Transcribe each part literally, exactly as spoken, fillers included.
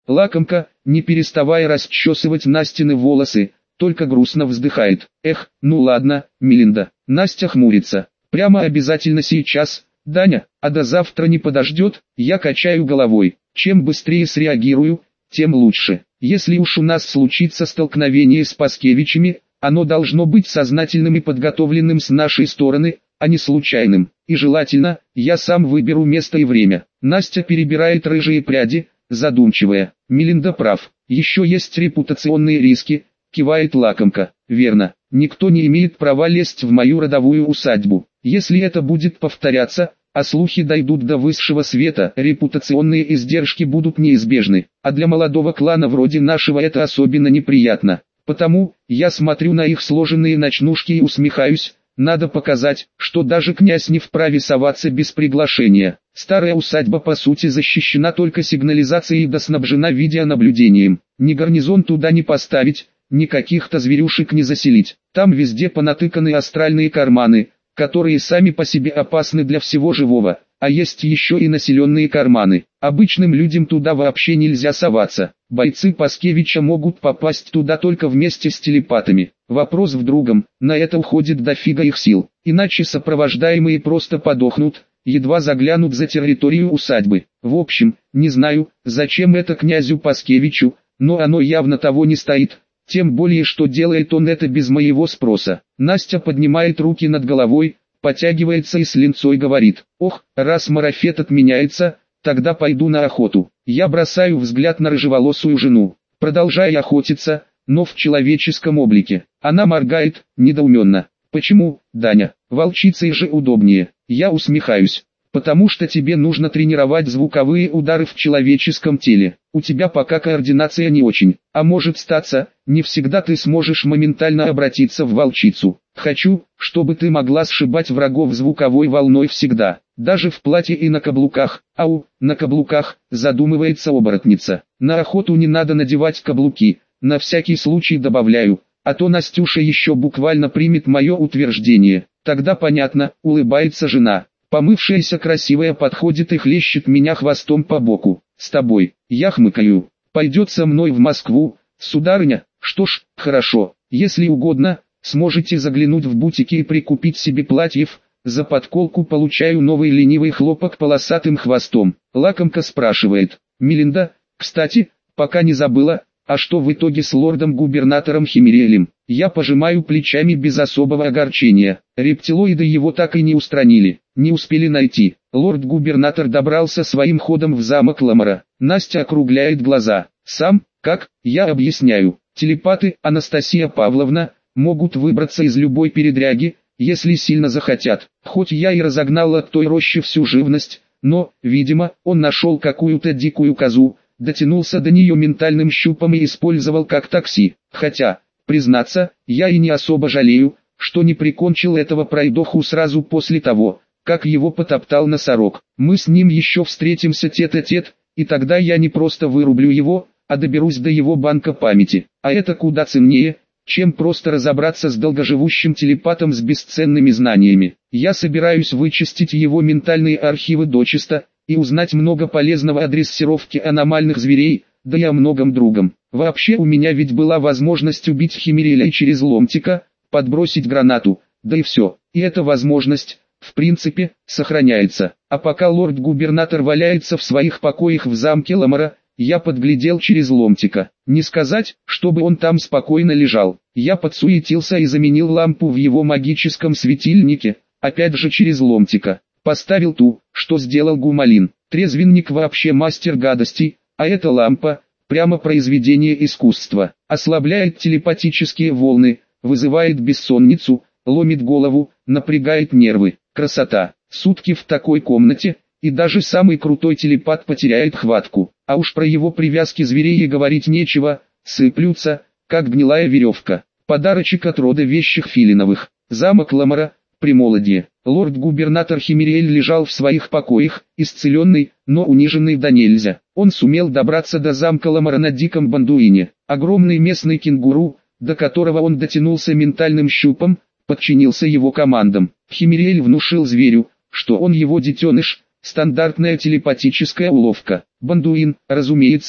Лакомка, не переставая расчесывать Настины волосы, только грустно вздыхает. Эх, ну ладно, Мелинда. Настя хмурится. Прямо обязательно сейчас, Даня, а до завтра не подождет? Я качаю головой. Чем быстрее среагирую, тем лучше. Если уж у нас случится столкновение с Паскевичами, оно должно быть сознательным и подготовленным с нашей стороны, а не случайным. И желательно, я сам выберу место и время. Настя перебирает рыжие пряди, задумчивая. Мелинда прав. Еще есть репутационные риски, кивает Лакомка. Верно. Никто не имеет права лезть в мою родовую усадьбу. Если это будет повторяться, а слухи дойдут до высшего света, репутационные издержки будут неизбежны. А для молодого клана вроде нашего это особенно неприятно. Потому, я смотрю на их сложенные ночнушки и усмехаюсь. Надо показать, что даже князь не вправе соваться без приглашения. Старая усадьба по сути защищена только сигнализацией да снабжена видеонаблюдением. Ни гарнизон туда не поставить, ни каких-то зверюшек не заселить. Там везде понатыканы астральные карманы, которые сами по себе опасны для всего живого, а есть еще и населенные карманы. Обычным людям туда вообще нельзя соваться. Бойцы Паскевича могут попасть туда только вместе с телепатами. Вопрос в другом, на это уходит дофига их сил, иначе сопровождаемые просто подохнут, едва заглянут за территорию усадьбы. В общем, не знаю, зачем это князю Паскевичу, но оно явно того не стоит. Тем более, что делает он это без моего спроса. Настя поднимает руки над головой, потягивается и с линцой говорит: «Ох, раз марафет отменяется, тогда пойду на охоту». Я бросаю взгляд на рыжеволосую жену, продолжая охотиться, но в человеческом облике. Она моргает, недоуменно. «Почему, Даня? Волчицей же удобнее». Я усмехаюсь. «Потому что тебе нужно тренировать звуковые удары в человеческом теле. У тебя пока координация не очень, а может статься, не всегда ты сможешь моментально обратиться в волчицу. Хочу, чтобы ты могла сшибать врагов звуковой волной всегда, даже в платье и на каблуках». «Ау, на каблуках», задумывается оборотница. «На охоту не надо надевать каблуки, на всякий случай добавляю, а то Настюша еще буквально примет мое утверждение». «Тогда понятно», улыбается жена. Помывшаяся красивая подходит и хлещет меня хвостом по боку. «С тобой». Я хмыкаю. «Пойдет со мной в Москву, сударыня?» «Что ж, хорошо. Если угодно, сможете заглянуть в бутики и прикупить себе платьев». За подколку получаю новый ленивый хлопок полосатым хвостом. Лакомка спрашивает: «Мелинда, кстати, пока не забыла, а что в итоге с лордом-губернатором Химериэлем?» Я пожимаю плечами без особого огорчения. Рептилоиды его так и не устранили, не успели найти. Лорд-губернатор добрался своим ходом в замок Ламара. Настя округляет глаза. «Сам? Как?» Я объясняю. Телепаты, Анастасия Павловна, могут выбраться из любой передряги, если сильно захотят. Хоть я и разогнал от той рощи всю живность, но, видимо, он нашел какую-то дикую козу, дотянулся до нее ментальным щупом и использовал как такси. Хотя, признаться, я и не особо жалею, что не прикончил этого пройдоху сразу после того, как его потоптал носорог. Мы с ним еще встретимся тет-а-тет, и тогда я не просто вырублю его, а доберусь до его банка памяти. А это куда ценнее, чем просто разобраться с долгоживущим телепатом с бесценными знаниями. Я собираюсь вычистить его ментальные архивы дочисто, и узнать много полезного о дрессировке аномальных зверей, да и о многом другом. Вообще у меня ведь была возможность убить Химериэля через ломтика, подбросить гранату, да и все. И эта возможность, в принципе, сохраняется. А пока лорд-губернатор валяется в своих покоях в замке Ламара, я подглядел через ломтика. Не сказать, чтобы он там спокойно лежал. Я подсуетился и заменил лампу в его магическом светильнике, опять же через ломтика. Поставил ту, что сделал Гумалин. Трезвенник вообще мастер гадостей, а эта лампа, прямо произведение искусства. Ослабляет телепатические волны, вызывает бессонницу, ломит голову, напрягает нервы. Красота. Сутки в такой комнате, и даже самый крутой телепат потеряет хватку. А уж про его привязки зверей и говорить нечего, сыплются, как гнилая веревка. Подарочек от рода вещих Филиновых. Замок Ламара, Примолодье. Лорд-губернатор Химериэль лежал в своих покоях, исцеленный, но униженный до нельзя. Он сумел добраться до замка Ламара на диком бандуине. Огромный местный кенгуру, до которого он дотянулся ментальным щупом, подчинился его командам. Химериэль внушил зверю, что он его детеныш, стандартная телепатическая уловка. Бандуин, разумеется,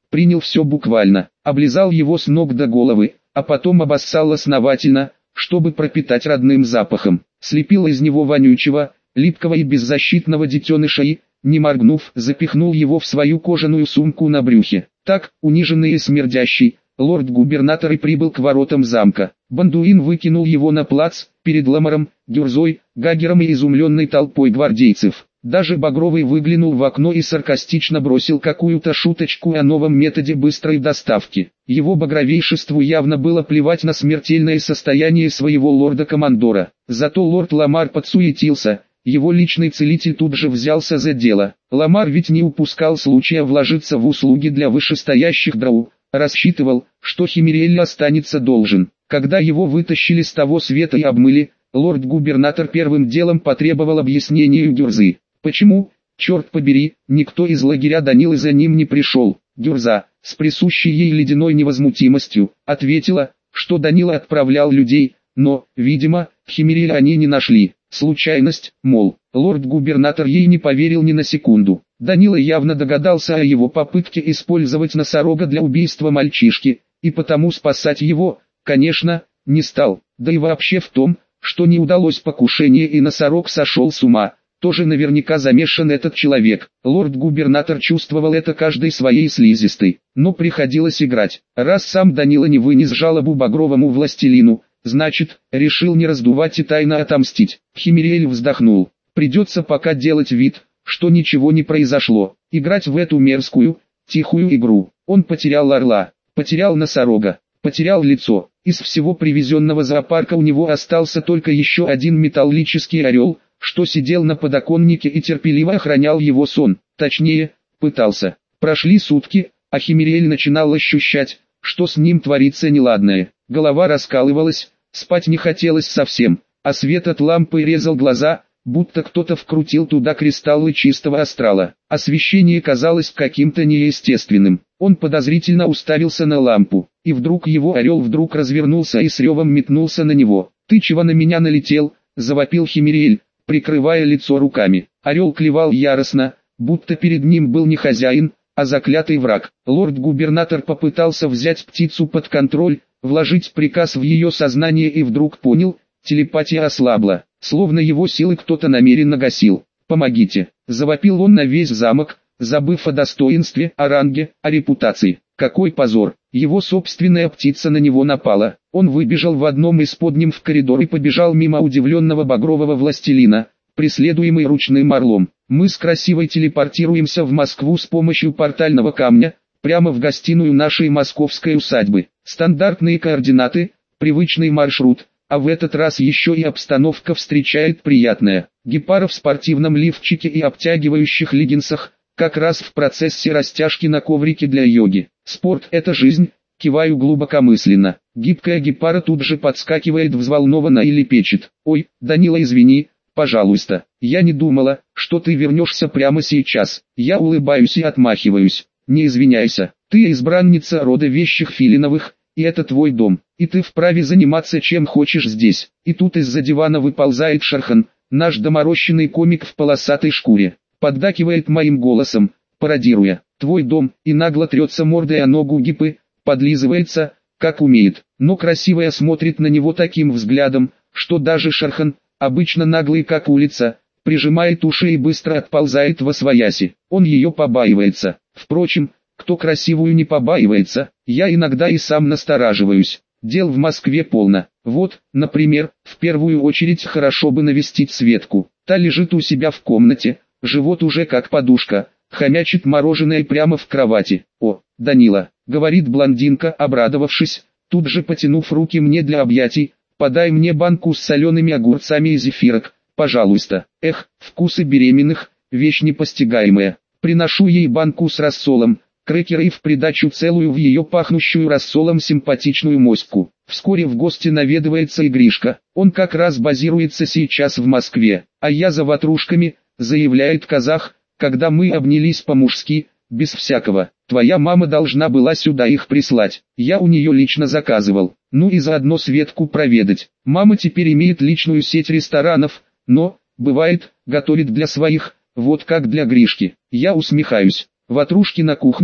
принял все буквально, облизал его с ног до головы, а потом обоссал основательно, чтобы пропитать родным запахом, слепил из него вонючего, липкого и беззащитного детеныша и, не моргнув, запихнул его в свою кожаную сумку на брюхе. Так, униженный и смердящий, лорд-губернатор и прибыл к воротам замка. Бандуин выкинул его на плац, перед Ламаром, Гюрзой, Гагером и изумленной толпой гвардейцев. Даже Багровый выглянул в окно и саркастично бросил какую-то шуточку о новом методе быстрой доставки. Его багровейшеству явно было плевать на смертельное состояние своего лорда-командора. Зато лорд Ламар подсуетился, его личный целитель тут же взялся за дело. Ламар ведь не упускал случая вложиться в услуги для вышестоящих дроу, рассчитывал, что Химирель останется должен. Когда его вытащили с того света и обмыли, лорд-губернатор первым делом потребовал объяснения у Гюрзы. Почему, черт побери, никто из лагеря Данилы за ним не пришел? Гюрза, с присущей ей ледяной невозмутимостью, ответила, что Данила отправлял людей, но, видимо, Химирель они не нашли. Случайность, мол, лорд-губернатор ей не поверил ни на секунду. Данила явно догадался о его попытке использовать носорога для убийства мальчишки, и потому спасать его, конечно, не стал. Да и вообще в том, что не удалось покушение и носорог сошел с ума, тоже наверняка замешан этот человек. Лорд-губернатор чувствовал это каждой своей слизистой, но приходилось играть. Раз сам Данила не вынес жалобу багровому властелину, значит, решил не раздувать и тайно отомстить. Химирель вздохнул. Придется пока делать вид, что ничего не произошло. Играть в эту мерзкую, тихую игру. Он потерял орла, потерял носорога, потерял лицо. Из всего привезенного зоопарка у него остался только еще один металлический орел, что сидел на подоконнике и терпеливо охранял его сон. Точнее, пытался. Прошли сутки, а Химирель начинал ощущать, что с ним творится неладное. Голова раскалывалась, спать не хотелось совсем, а свет от лампы резал глаза, будто кто-то вкрутил туда кристаллы чистого астрала. Освещение казалось каким-то неестественным. Он подозрительно уставился на лампу, и вдруг его орел вдруг развернулся и с ревом метнулся на него. «Ты чего на меня налетел?» – завопил Химирель, прикрывая лицо руками. Орел клевал яростно, будто перед ним был не хозяин, а заклятый враг. Лорд-губернатор попытался взять птицу под контроль, вложить приказ в ее сознание и вдруг понял, телепатия ослабла, словно его силы кто-то намеренно гасил. «Помогите!» – завопил он на весь замок, забыв о достоинстве, о ранге, о репутации. Какой позор! Его собственная птица на него напала. Он выбежал в одном из подним в коридор и побежал мимо удивленного багрового властелина, преследуемый ручным орлом. Мы с Красивой телепортируемся в Москву с помощью портального камня, прямо в гостиную нашей московской усадьбы. Стандартные координаты, привычный маршрут, а в этот раз еще и обстановка встречает приятная. Гепара в спортивном лифчике и обтягивающих леггинсах, как раз в процессе растяжки на коврике для йоги. Спорт – это жизнь, киваю глубокомысленно. Гибкая гепара тут же подскакивает взволнованно и лепечет. «Ой, Данила, извини, пожалуйста, я не думала, что ты вернешься прямо сейчас». Я улыбаюсь и отмахиваюсь. «Не извиняйся, ты избранница рода вещих Филиновых, и это твой дом, и ты вправе заниматься чем хочешь здесь». И тут из-за дивана выползает Шархан, наш доморощенный комик в полосатой шкуре. Поддакивает моим голосом, пародируя «твой дом», и нагло трется мордой о ногу Гипы, подлизывается, как умеет, но Красивая смотрит на него таким взглядом, что даже Шархан, обычно наглый как улица, прижимает уши и быстро отползает восвояси. Он ее побаивается. Впрочем, кто Красивую не побаивается, я иногда и сам настораживаюсь. Дел в Москве полно. Вот, например, в первую очередь хорошо бы навестить Светку. Та лежит у себя в комнате, живот уже как подушка, хомячит мороженое прямо в кровати. «О, Данила», — говорит блондинка, обрадовавшись, тут же потянув руки мне для объятий, «подай мне банку с солеными огурцами и зефирок, пожалуйста». Эх, вкусы беременных, вещь непостигаемая. Приношу ей банку с рассолом, крекеры и в придачу целую в ее пахнущую рассолом симпатичную моську. Вскоре в гости наведывается и Гришка. Он как раз базируется сейчас в Москве, а я за ватрушками, заявляет казах, когда мы обнялись по-мужски, без всякого. Твоя мама должна была сюда их прислать. Я у нее лично заказывал. Ну и заодно Светку проведать. Мама теперь имеет личную сеть ресторанов, но, бывает, готовит для своих, вот как для Гришки. Я усмехаюсь. Ватрушки на кухне,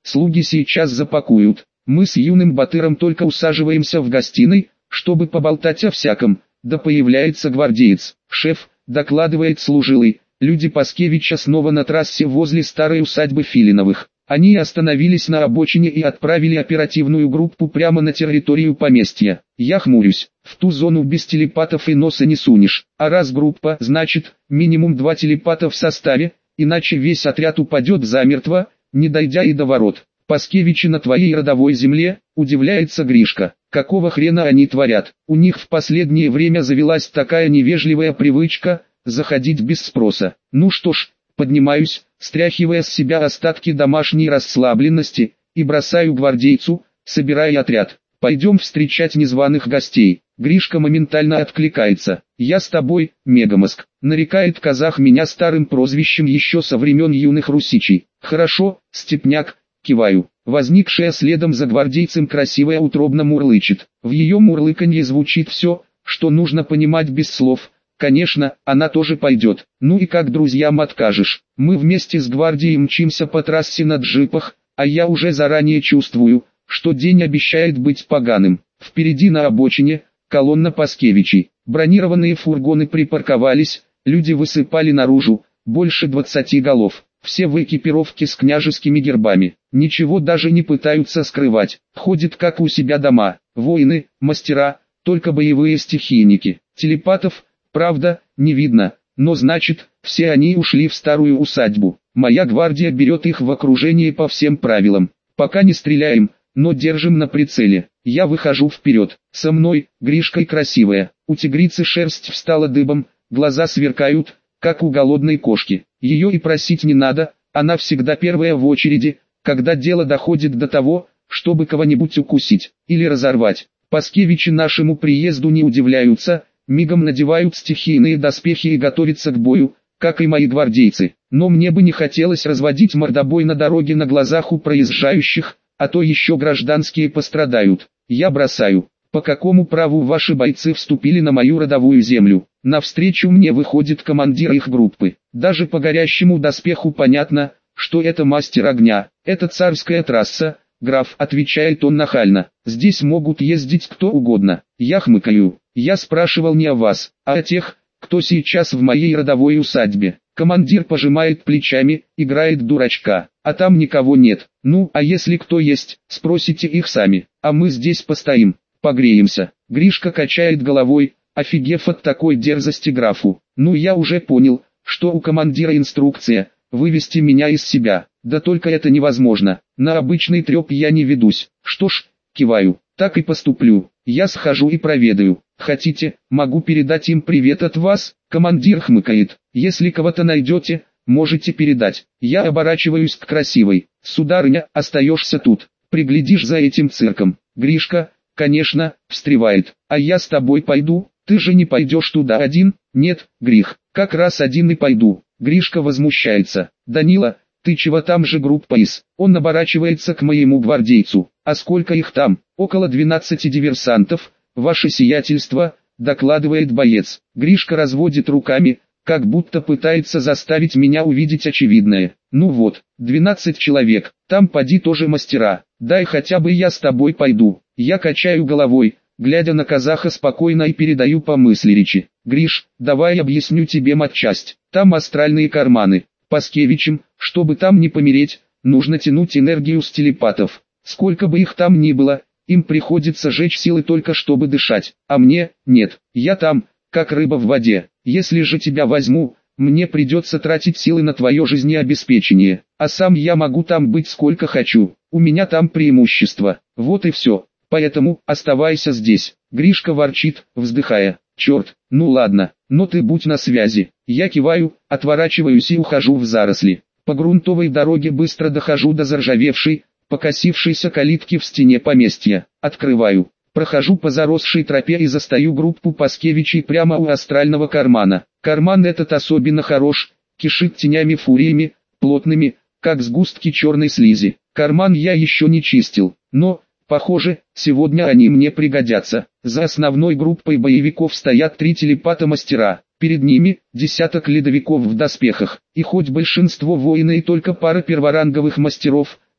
слуги сейчас запакуют. Мы с юным Батыром только усаживаемся в гостиной, чтобы поболтать о всяком, да появляется гвардеец. Шеф, докладывает служилый, люди Паскевича снова на трассе возле старой усадьбы Филиновых. Они остановились на обочине и отправили оперативную группу прямо на территорию поместья. Я хмурюсь, в ту зону без телепатов и носа не сунешь. А раз группа, значит, минимум два телепата в составе, иначе весь отряд упадет замертво, не дойдя и до ворот. Паскевичи на твоей родовой земле, удивляется Гришка. Какого хрена они творят? У них в последнее время завелась такая невежливая привычка, заходить без спроса. Ну что ж, поднимаюсь, стряхивая с себя остатки домашней расслабленности, и бросаю гвардейцу, собирая отряд. Пойдем встречать незваных гостей. Гришка моментально откликается. Я с тобой, Мегамозг. Нарекает казах меня старым прозвищем еще со времен юных русичей. Хорошо, степняк, киваю. Возникшая следом за гвардейцем красивая утробно мурлычет. В ее мурлыканье звучит все, что нужно понимать без слов. Конечно, она тоже пойдет. Ну и как друзьям откажешь. Мы вместе с гвардией мчимся по трассе на джипах, а я уже заранее чувствую, что день обещает быть поганым. Впереди на обочине колонна Паскевичей. Бронированные фургоны припарковались, люди высыпали наружу, больше двадцати голов. Все в экипировке с княжескими гербами. Ничего даже не пытаются скрывать. Ходят как у себя дома. Воины, мастера, только боевые стихийники. Телепатов, правда, не видно, но значит, все они ушли в старую усадьбу. Моя гвардия берет их в окружение по всем правилам. Пока не стреляем, но держим на прицеле. Я выхожу вперед. Со мной, Гришкой красивая. У тигрицы шерсть встала дыбом, глаза сверкают, как у голодной кошки. Ее и просить не надо, она всегда первая в очереди, когда дело доходит до того, чтобы кого-нибудь укусить или разорвать. Паскевичи нашему приезду не удивляются, мигом надевают стихийные доспехи и готовятся к бою, как и мои гвардейцы. Но мне бы не хотелось разводить мордобой на дороге на глазах у проезжающих, а то еще гражданские пострадают. Я бросаю. По какому праву ваши бойцы вступили на мою родовую землю? Навстречу мне выходит командир их группы. Даже по горящему доспеху понятно, что это мастер огня. Это царская трасса, граф, отвечает он нахально. Здесь могут ездить кто угодно. Я хмыкаю. Я спрашивал не о вас, а о тех, кто сейчас в моей родовой усадьбе. Командир пожимает плечами, играет дурачка. А там никого нет. Ну, а если кто есть, спросите их сами. А мы здесь постоим, погреемся. Гришка качает головой, офигев от такой дерзости графу. Ну я уже понял, что у командира инструкция – вывести меня из себя. Да только это невозможно. На обычный треп я не ведусь. Что ж, киваю, так и поступлю. Я схожу и проведаю. Хотите, могу передать им привет от вас? Командир хмыкает. Если кого-то найдете, можете передать. Я оборачиваюсь к красивой. Сударыня, остаешься тут. Приглядишь за этим цирком. Гришка, конечно, встревает. А я с тобой пойду. Ты же не пойдешь туда один? Нет, Грих, как раз один и пойду. Гришка возмущается. Данила, ты чего там же группа из? Он оборачивается к моему гвардейцу. А сколько их там? Около двенадцати диверсантов, ваше сиятельство, докладывает боец. Гришка разводит руками, как будто пытается заставить меня увидеть очевидное. Ну вот, двенадцать человек, там поди тоже мастера. Дай хотя бы я с тобой пойду. Я качаю головой, глядя на казаха спокойно и передаю по мысли речи. Гриш, давай объясню тебе матчасть. Там астральные карманы. Паскевичам, чтобы там не помереть, нужно тянуть энергию с телепатов. Сколько бы их там ни было, им приходится жечь силы только чтобы дышать. А мне, нет, я там, как рыба в воде. Если же тебя возьму, мне придется тратить силы на твое жизнеобеспечение. А сам я могу там быть сколько хочу. У меня там преимущество. Вот и все. Поэтому оставайся здесь. Гришка ворчит, вздыхая. Черт, ну ладно, но ты будь на связи. Я киваю, отворачиваюсь и ухожу в заросли. По грунтовой дороге быстро дохожу до заржавевшей, покосившейся калитки в стене поместья. Открываю. Прохожу по заросшей тропе и застаю группу Паскевичей прямо у астрального кармана. Карман этот особенно хорош, кишит тенями-фуриями, плотными, как сгустки черной слизи. Карман я еще не чистил, но, похоже, сегодня они мне пригодятся. За основной группой боевиков стоят три телепата-мастера. Перед ними десяток ледовиков в доспехах. И хоть большинство воины и только пара перворанговых мастеров,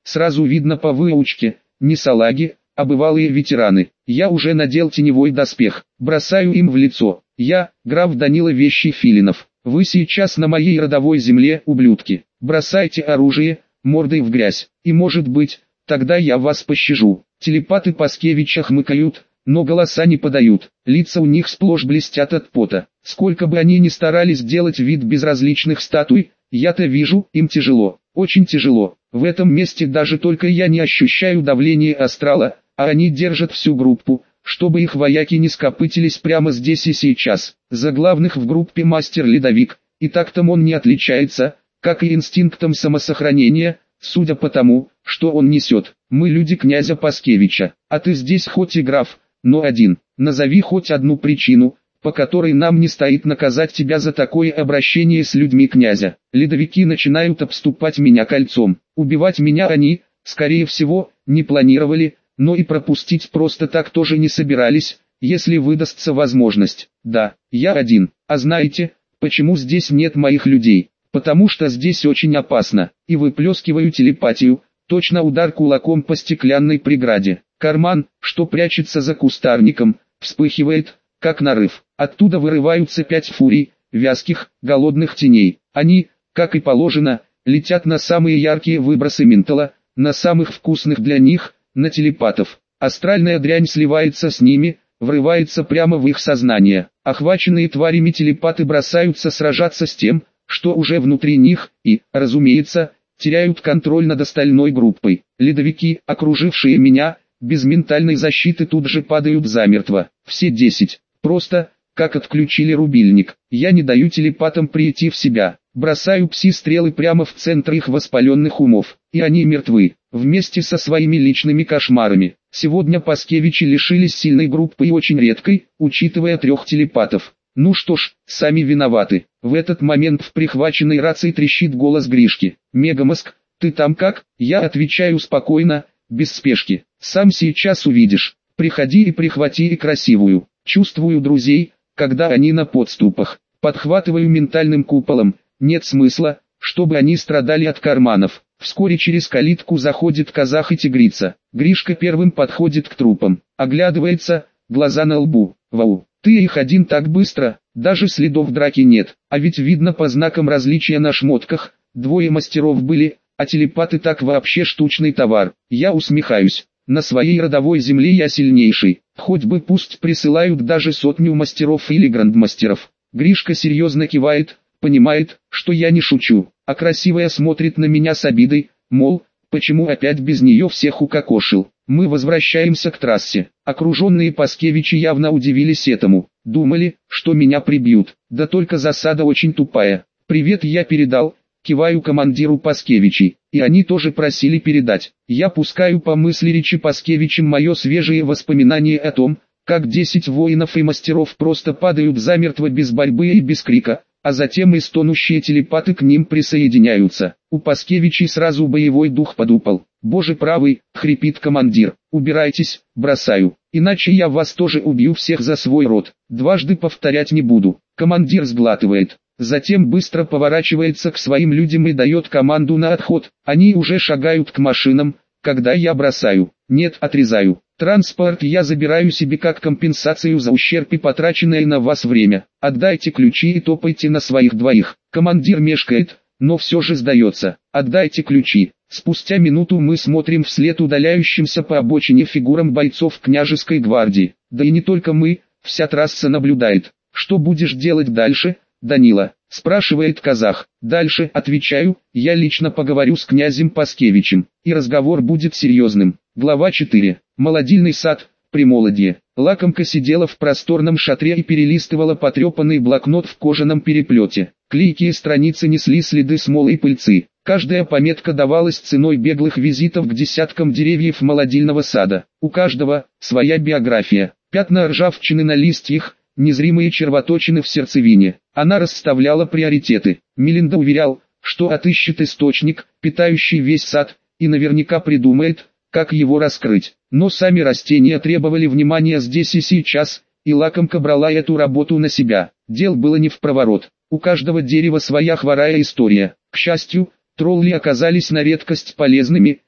сразу видно по выучке, не салаги, а бывалые ветераны. Я уже надел теневой доспех, бросаю им в лицо. Я, граф Данила Вещий Филинов. Вы сейчас на моей родовой земле, ублюдки. Бросайте оружие, мордой в грязь, и может быть, тогда я вас пощажу. Телепаты Паскевича хмыкают, но голоса не подают, лица у них сплошь блестят от пота. Сколько бы они ни старались делать вид безразличных статуй, я-то вижу, им тяжело, очень тяжело. В этом месте даже только я не ощущаю давления астрала, а они держат всю группу, чтобы их вояки не скопытились прямо здесь и сейчас. За главных в группе мастер-ледовик, и тактом он не отличается, как и инстинктом самосохранения, судя по тому, что он несет. Мы люди князя Паскевича, а ты здесь хоть и граф, но один. Назови хоть одну причину, по которой нам не стоит наказать тебя за такое обращение с людьми князя. Ледовики начинают обступать меня кольцом. Убивать меня они, скорее всего, не планировали, но и пропустить просто так тоже не собирались, если выдастся возможность. Да, я один. А знаете, почему здесь нет моих людей? Потому что здесь очень опасно, и выплескиваю телепатию, точно удар кулаком по стеклянной преграде. Карман, что прячется за кустарником, вспыхивает, как нарыв. Оттуда вырываются пять фурий, вязких, голодных теней. Они, как и положено, летят на самые яркие выбросы ментала, на самых вкусных для них, на телепатов. Астральная дрянь сливается с ними, врывается прямо в их сознание. Охваченные тварями телепаты бросаются сражаться с тем, что уже внутри них, и, разумеется, теряют контроль над остальной группой. Ледовики, окружившие меня, без ментальной защиты тут же падают замертво. Все десять. Просто, как отключили рубильник. Я не даю телепатам прийти в себя. Бросаю пси-стрелы прямо в центр их воспаленных умов. И они мертвы, вместе со своими личными кошмарами. Сегодня Паскевичи лишились сильной группы и очень редкой, учитывая трех телепатов. Ну что ж, сами виноваты. В этот момент в прихваченной рации трещит голос Гришки. «Мегамозг, ты там как?» Я отвечаю спокойно, без спешки. «Сам сейчас увидишь. Приходи и прихвати и красивую». Чувствую друзей, когда они на подступах. Подхватываю ментальным куполом. Нет смысла, чтобы они страдали от карманов. Вскоре через калитку заходит казах и тигрица. Гришка первым подходит к трупам. Оглядывается, глаза на лбу. Вау, ты их один так быстро, даже следов драки нет. А ведь видно по знакам различия на шмотках, двое мастеров были, а телепаты так вообще штучный товар. Я усмехаюсь. На своей родовой земле я сильнейший. Хоть бы пусть присылают даже сотню мастеров или грандмастеров. Гришка серьезно кивает, понимает, что я не шучу, а красивая смотрит на меня с обидой, мол, почему опять без нее всех укокошил. Мы возвращаемся к трассе. Окруженные Паскевичи явно удивились этому. Думали, что меня прибьют. Да только засада очень тупая. Привет я передал, киваю командиру Паскевичей, и они тоже просили передать. Я пускаю по мысли речи Паскевичем мое свежее воспоминание о том, как десять воинов и мастеров просто падают замертво без борьбы и без крика, а затем и стонущие телепаты к ним присоединяются. У Паскевичей сразу боевой дух подупал. «Боже правый», — хрипит командир, — «убирайтесь, бросаю, иначе я вас тоже убью всех за свой род, дважды повторять не буду». Командир сглатывает. Затем быстро поворачивается к своим людям и дает команду на отход. Они уже шагают к машинам, когда я бросаю. Нет, отрезаю. Транспорт я забираю себе как компенсацию за ущерб и потраченное на вас время. Отдайте ключи и топайте на своих двоих. Командир мешкает, но все же сдается. Отдайте ключи. Спустя минуту мы смотрим вслед удаляющимся по обочине фигурам бойцов княжеской гвардии. Да и не только мы, вся трасса наблюдает. Что будешь делать дальше, Данила? Спрашивает казах. Дальше, отвечаю, я лично поговорю с князем Паскевичем, и разговор будет серьезным. Глава четыре. Молодильный сад, Примолодье. Лакомка сидела в просторном шатре и перелистывала потрепанный блокнот в кожаном переплете. Клейкие страницы несли следы смолы и пыльцы. Каждая пометка давалась ценой беглых визитов к десяткам деревьев молодильного сада. У каждого своя биография. Пятна ржавчины на листьях, незримые червоточины в сердцевине. Она расставляла приоритеты. Мелинда уверял, что отыщет источник, питающий весь сад, и наверняка придумает, как его раскрыть. Но сами растения требовали внимания здесь и сейчас, и лакомка брала эту работу на себя. Дел было не впроворот. У каждого дерева своя хворая история. К счастью, тролли оказались на редкость полезными,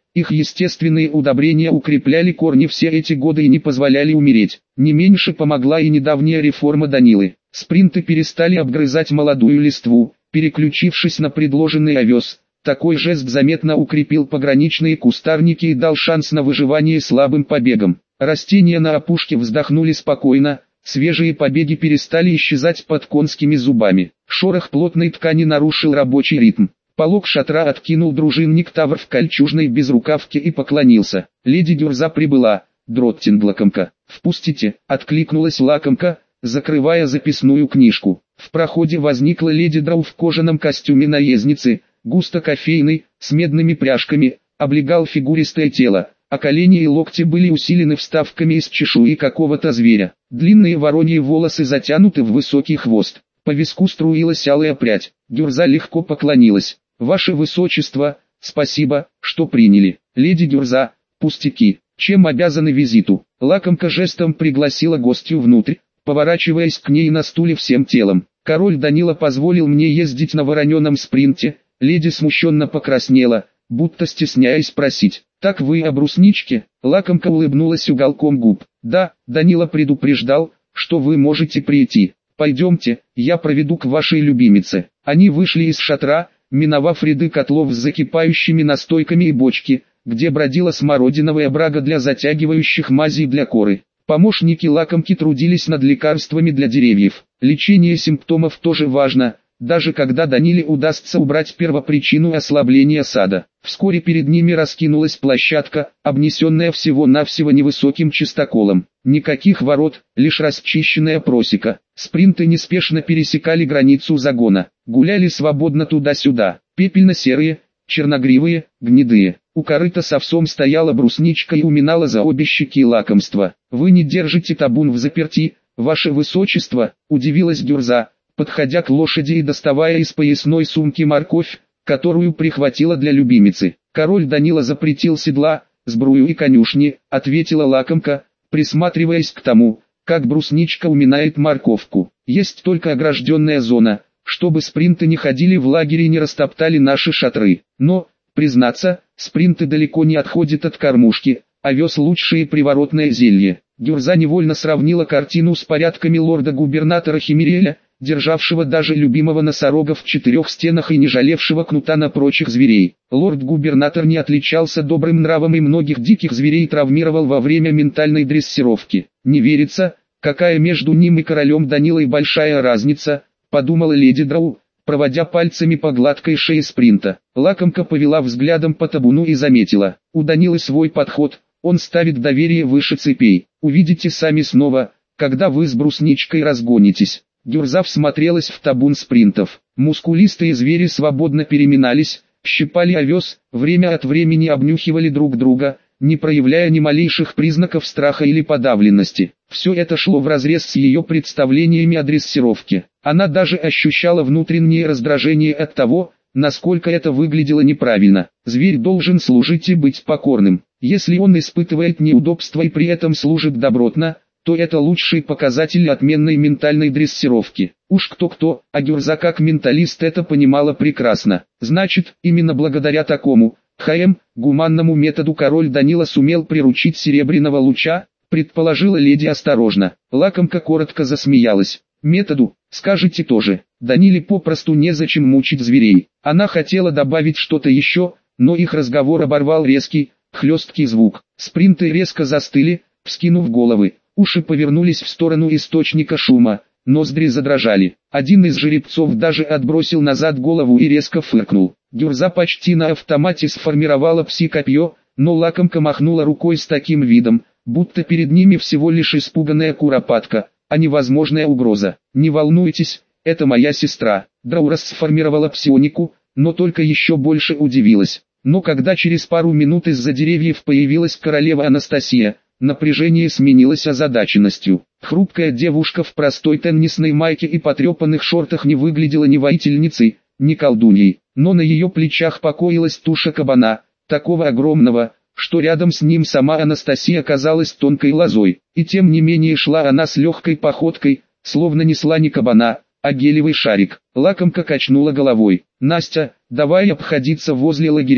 их естественные удобрения укрепляли корни все эти годы и не позволяли умереть. Не меньше помогла и недавняя реформа Данилы. Спринты перестали обгрызать молодую листву, переключившись на предложенный овес. Такой жест заметно укрепил пограничные кустарники и дал шанс на выживание слабым побегам. Растения на опушке вздохнули спокойно, свежие побеги перестали исчезать под конскими зубами. Шорох плотной ткани нарушил рабочий ритм. Полог шатра откинул дружинник Тавр в кольчужной безрукавке и поклонился. «Леди Дюрза прибыла, Дроттинг Лакомка». «Впустите», — откликнулась Лакомка, закрывая записную книжку. В проходе возникла леди Драу в кожаном костюме наездницы, густо кофейный, с медными пряжками, облегал фигуристое тело, а колени и локти были усилены вставками из чешуи какого-то зверя. Длинные вороньи волосы затянуты в высокий хвост. По виску струилась алая прядь. Дюрза легко поклонилась. «Ваше Высочество, спасибо, что приняли. Леди Дюрза, пустяки, чем обязаны визиту?» Лакомка жестом пригласила гостью внутрь, поворачиваясь к ней на стуле всем телом. «Король Данила позволил мне ездить на вороненом спринте». Леди смущенно покраснела, будто стесняясь спросить: «Так вы о брусничке?» Лакомка улыбнулась уголком губ. «Да, Данила предупреждал, что вы можете прийти. Пойдемте, я проведу к вашей любимице». Они вышли из шатра, миновав ряды котлов с закипающими настойками и бочки, где бродила смородиновая брага для затягивающих мазей для коры. Помощники Лакомки трудились над лекарствами для деревьев. Лечение симптомов тоже важно, даже когда Даниле удастся убрать первопричину ослабления сада. Вскоре перед ними раскинулась площадка, обнесенная всего-навсего невысоким чистоколом. Никаких ворот, лишь расчищенная просека. Спринты неспешно пересекали границу загона, гуляли свободно туда-сюда, пепельно-серые, черногривые, гнедые. У корыта с овсом стояла брусничка и уминала за обе щеки лакомства. «Вы не держите табун в заперти, ваше высочество», — удивилась Дюрза, подходя к лошади и доставая из поясной сумки морковь, которую прихватила для любимицы. «Король Данила запретил седла, сбрую и конюшни», — ответила Лакомка, присматриваясь к тому, как брусничка уминает морковку. «Есть только огражденная зона, чтобы спринты не ходили в лагере и не растоптали наши шатры. Но, признаться, спринты далеко не отходят от кормушки, овес лучшее приворотное зелье». Дюрза невольно сравнила картину с порядками лорда-губернатора Химериэля, державшего даже любимого носорога в четырех стенах и не жалевшего кнута на прочих зверей. Лорд-губернатор не отличался добрым нравом и многих диких зверей травмировал во время ментальной дрессировки. «Не верится, какая между ним и королем Данилой большая разница», — подумала леди Драу, проводя пальцами по гладкой шее спринта. Лакомка повела взглядом по табуну и заметила: «У Данилы свой подход, он ставит доверие выше цепей. Увидите сами снова, когда вы с брусничкой разгонитесь». Дюрза всмотрелась в табун спринтов. Мускулистые звери свободно переминались, щипали овес, время от времени обнюхивали друг друга, не проявляя ни малейших признаков страха или подавленности. Все это шло вразрез с ее представлениями о дрессировке. Она даже ощущала внутреннее раздражение от того, насколько это выглядело неправильно. Зверь должен служить и быть покорным. Если он испытывает неудобства и при этом служит добротно, то это лучший показатель отменной ментальной дрессировки. Уж кто-кто, а Дюрза как менталист это понимала прекрасно. Значит, именно благодаря такому, ХМ, гуманному методу король Данила сумел приручить Серебряного Луча, предположила леди осторожно. Лакомка коротко засмеялась. «Методу, скажете тоже. Даниле попросту незачем мучить зверей». Она хотела добавить что-то еще, но их разговор оборвал резкий, хлесткий звук. Спринты резко застыли, вскинув головы. Уши повернулись в сторону источника шума, ноздри задрожали. Один из жеребцов даже отбросил назад голову и резко фыркнул. Дюрза почти на автомате сформировала пси-копье, но Лакомка махнула рукой с таким видом, будто перед ними всего лишь испуганная куропатка, а не возможная угроза. «Не волнуйтесь, это моя сестра». Драу сформировала псионику, но только еще больше удивилась. Но когда через пару минут из-за деревьев появилась королева Анастасия, напряжение сменилось озадаченностью. Хрупкая девушка в простой теннисной майке и потрепанных шортах не выглядела ни воительницей, ни колдуньей, но на ее плечах покоилась туша кабана, такого огромного, что рядом с ним сама Анастасия казалась тонкой лозой, и тем не менее шла она с легкой походкой, словно несла не кабана, а гелевый шарик. Лакомка качнула головой. «Настя, давай обходиться возле лагеря,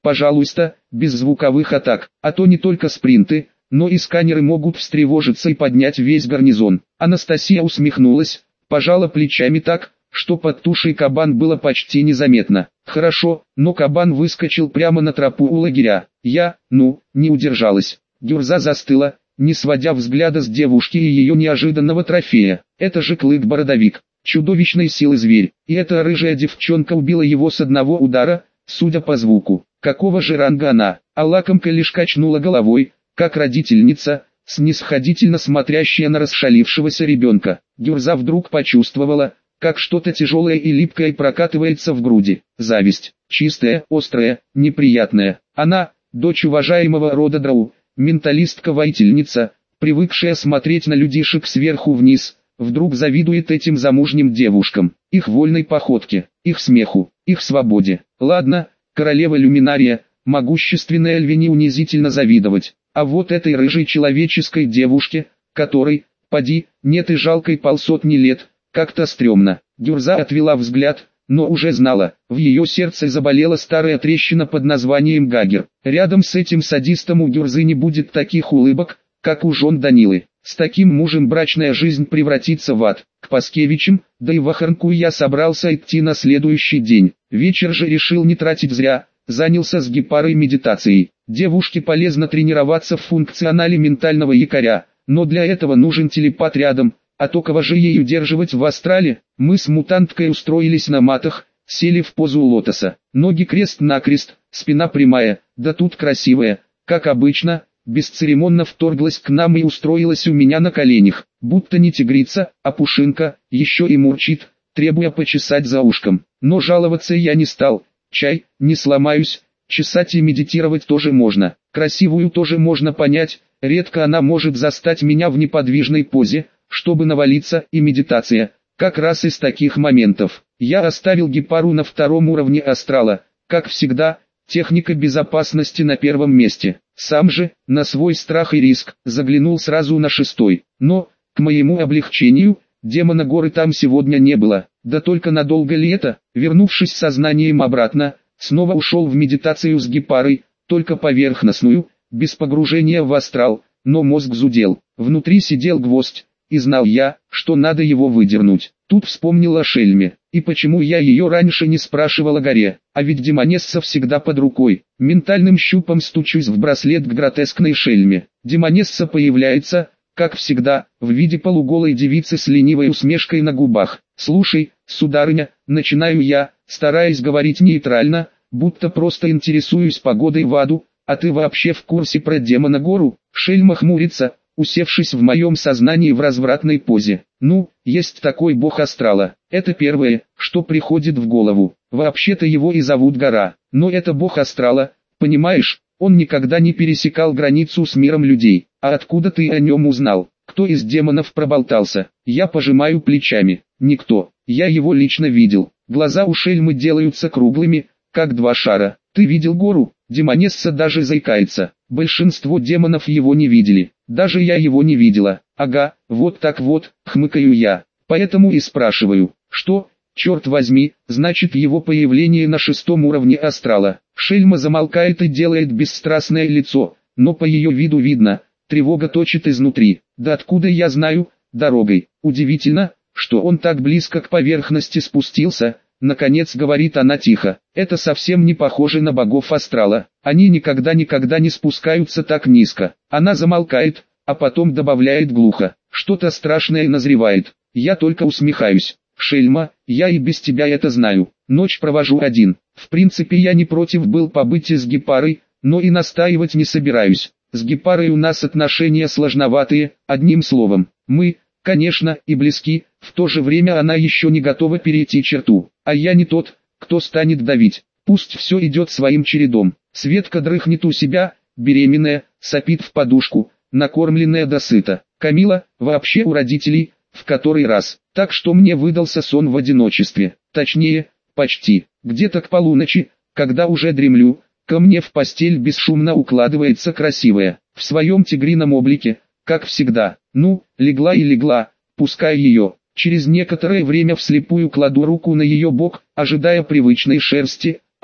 пожалуйста, без звуковых атак, а то не только спринты, но и сканеры могут встревожиться и поднять весь гарнизон. Анастасия усмехнулась, пожала плечами так, что под тушей кабан было почти незаметно. Хорошо, но кабан выскочил прямо на тропу у лагеря. Я, ну, не удержалась. Гюрза застыла, не сводя взгляда с девушки и ее неожиданного трофея. Это же Клык-бородовик, чудовищной силы зверь, и эта рыжая девчонка убила его с одного удара, судя по звуку. Какого же ранга она? А лакомка лишь качнула головой, как родительница, снисходительно смотрящая на расшалившегося ребенка. Гюрза вдруг почувствовала, как что-то тяжелое и липкое прокатывается в груди. Зависть, чистая, острая, неприятная. Она, дочь уважаемого рода Драу, менталистка-воительница, привыкшая смотреть на людишек сверху вниз, вдруг завидует этим замужним девушкам, их вольной походке, их смеху, их свободе. Ладно, королева Люминария, могущественная Эльвине унизительно завидовать, а вот этой рыжей человеческой девушке, которой, поди, нет и жалкой полсотни лет, как-то стрёмно. Гюрза отвела взгляд, но уже знала, в ее сердце заболела старая трещина под названием Гагер. Рядом с этим садистом у Гюрзы не будет таких улыбок, как у жен Данилы. С таким мужем брачная жизнь превратится в ад. К Паскевичам, да и в Аханку я собрался идти на следующий день. Вечер же решил не тратить зря, занялся с гепарой медитацией. Девушке полезно тренироваться в функционале ментального якоря, но для этого нужен телепат рядом. А то кого же ей удерживать в астрале? Мы с мутанткой устроились на матах, сели в позу лотоса. Ноги крест-накрест, спина прямая, да тут красивая, как обычно, бесцеремонно вторглась к нам и устроилась у меня на коленях. Будто не тигрица, а пушинка, еще и мурчит, требуя почесать за ушком. Но жаловаться я не стал. Чай, не сломаюсь, чесать и медитировать тоже можно. Красивую тоже можно понять, редко она может застать меня в неподвижной позе, чтобы навалиться, и медитация, как раз из таких моментов. Я оставил гепару на втором уровне астрала, как всегда, техника безопасности на первом месте. Сам же, на свой страх и риск, заглянул сразу на шестой. Но, к моему облегчению, демона горы там сегодня не было. Да только надолго ли это? Вернувшись сознанием обратно, снова ушел в медитацию с гепарой, только поверхностную, без погружения в астрал, но мозг зудел. Внутри сидел гвоздь. И знал я, что надо его выдернуть. Тут вспомнил о Шельме, и почему я ее раньше не спрашивал о горе, а ведь Демонесса всегда под рукой. Ментальным щупом стучусь в браслет к гротескной Шельме. Демонесса появляется, как всегда, в виде полуголой девицы с ленивой усмешкой на губах. «Слушай, сударыня», начинаю я, стараясь говорить нейтрально, будто просто интересуюсь погодой в аду, а ты вообще в курсе про демона гору? Шельма хмурится, усевшись в моем сознании в развратной позе. Ну, есть такой бог астрала. Это первое, что приходит в голову. Вообще-то его и зовут Гора. Но это бог астрала, понимаешь, он никогда не пересекал границу с миром людей. А откуда ты о нем узнал? Кто из демонов проболтался? Я пожимаю плечами. Никто. Я его лично видел. Глаза у Шельмы делаются круглыми, как два шара. Ты видел гору? Демонесса даже заикается. Большинство демонов его не видели. Даже я его не видела. Ага, вот так вот, хмыкаю я. Поэтому и спрашиваю, что, черт возьми, значит его появление на шестом уровне астрала. Шельма замолкает и делает бесстрастное лицо, но по ее виду видно, тревога точит изнутри. Да откуда я знаю? Дорогой. Удивительно, что он так близко к поверхности спустился. Наконец говорит она тихо. Это совсем не похоже на богов астрала. Они никогда-никогда не спускаются так низко. Она замолкает, а потом добавляет глухо. Что-то страшное назревает. Я только усмехаюсь. Шельма, я и без тебя это знаю. Ночь провожу один. В принципе я не против был побыть с гепарой, но и настаивать не собираюсь. С гепарой у нас отношения сложноватые, одним словом. Мы, конечно, и близки, в то же время она еще не готова перейти черту. А я не тот, кто станет давить. Пусть все идет своим чередом. Светка дрыхнет у себя, беременная, сопит в подушку, накормленная досыта. Камила, вообще у родителей, в который раз. Так что мне выдался сон в одиночестве. Точнее, почти. Где-то к полуночи, когда уже дремлю, ко мне в постель бесшумно укладывается красивая, в своем тигрином облике, как всегда. Ну, легла и легла, пускай ее. Через некоторое время вслепую кладу руку на ее бок, ожидая привычной шерсти,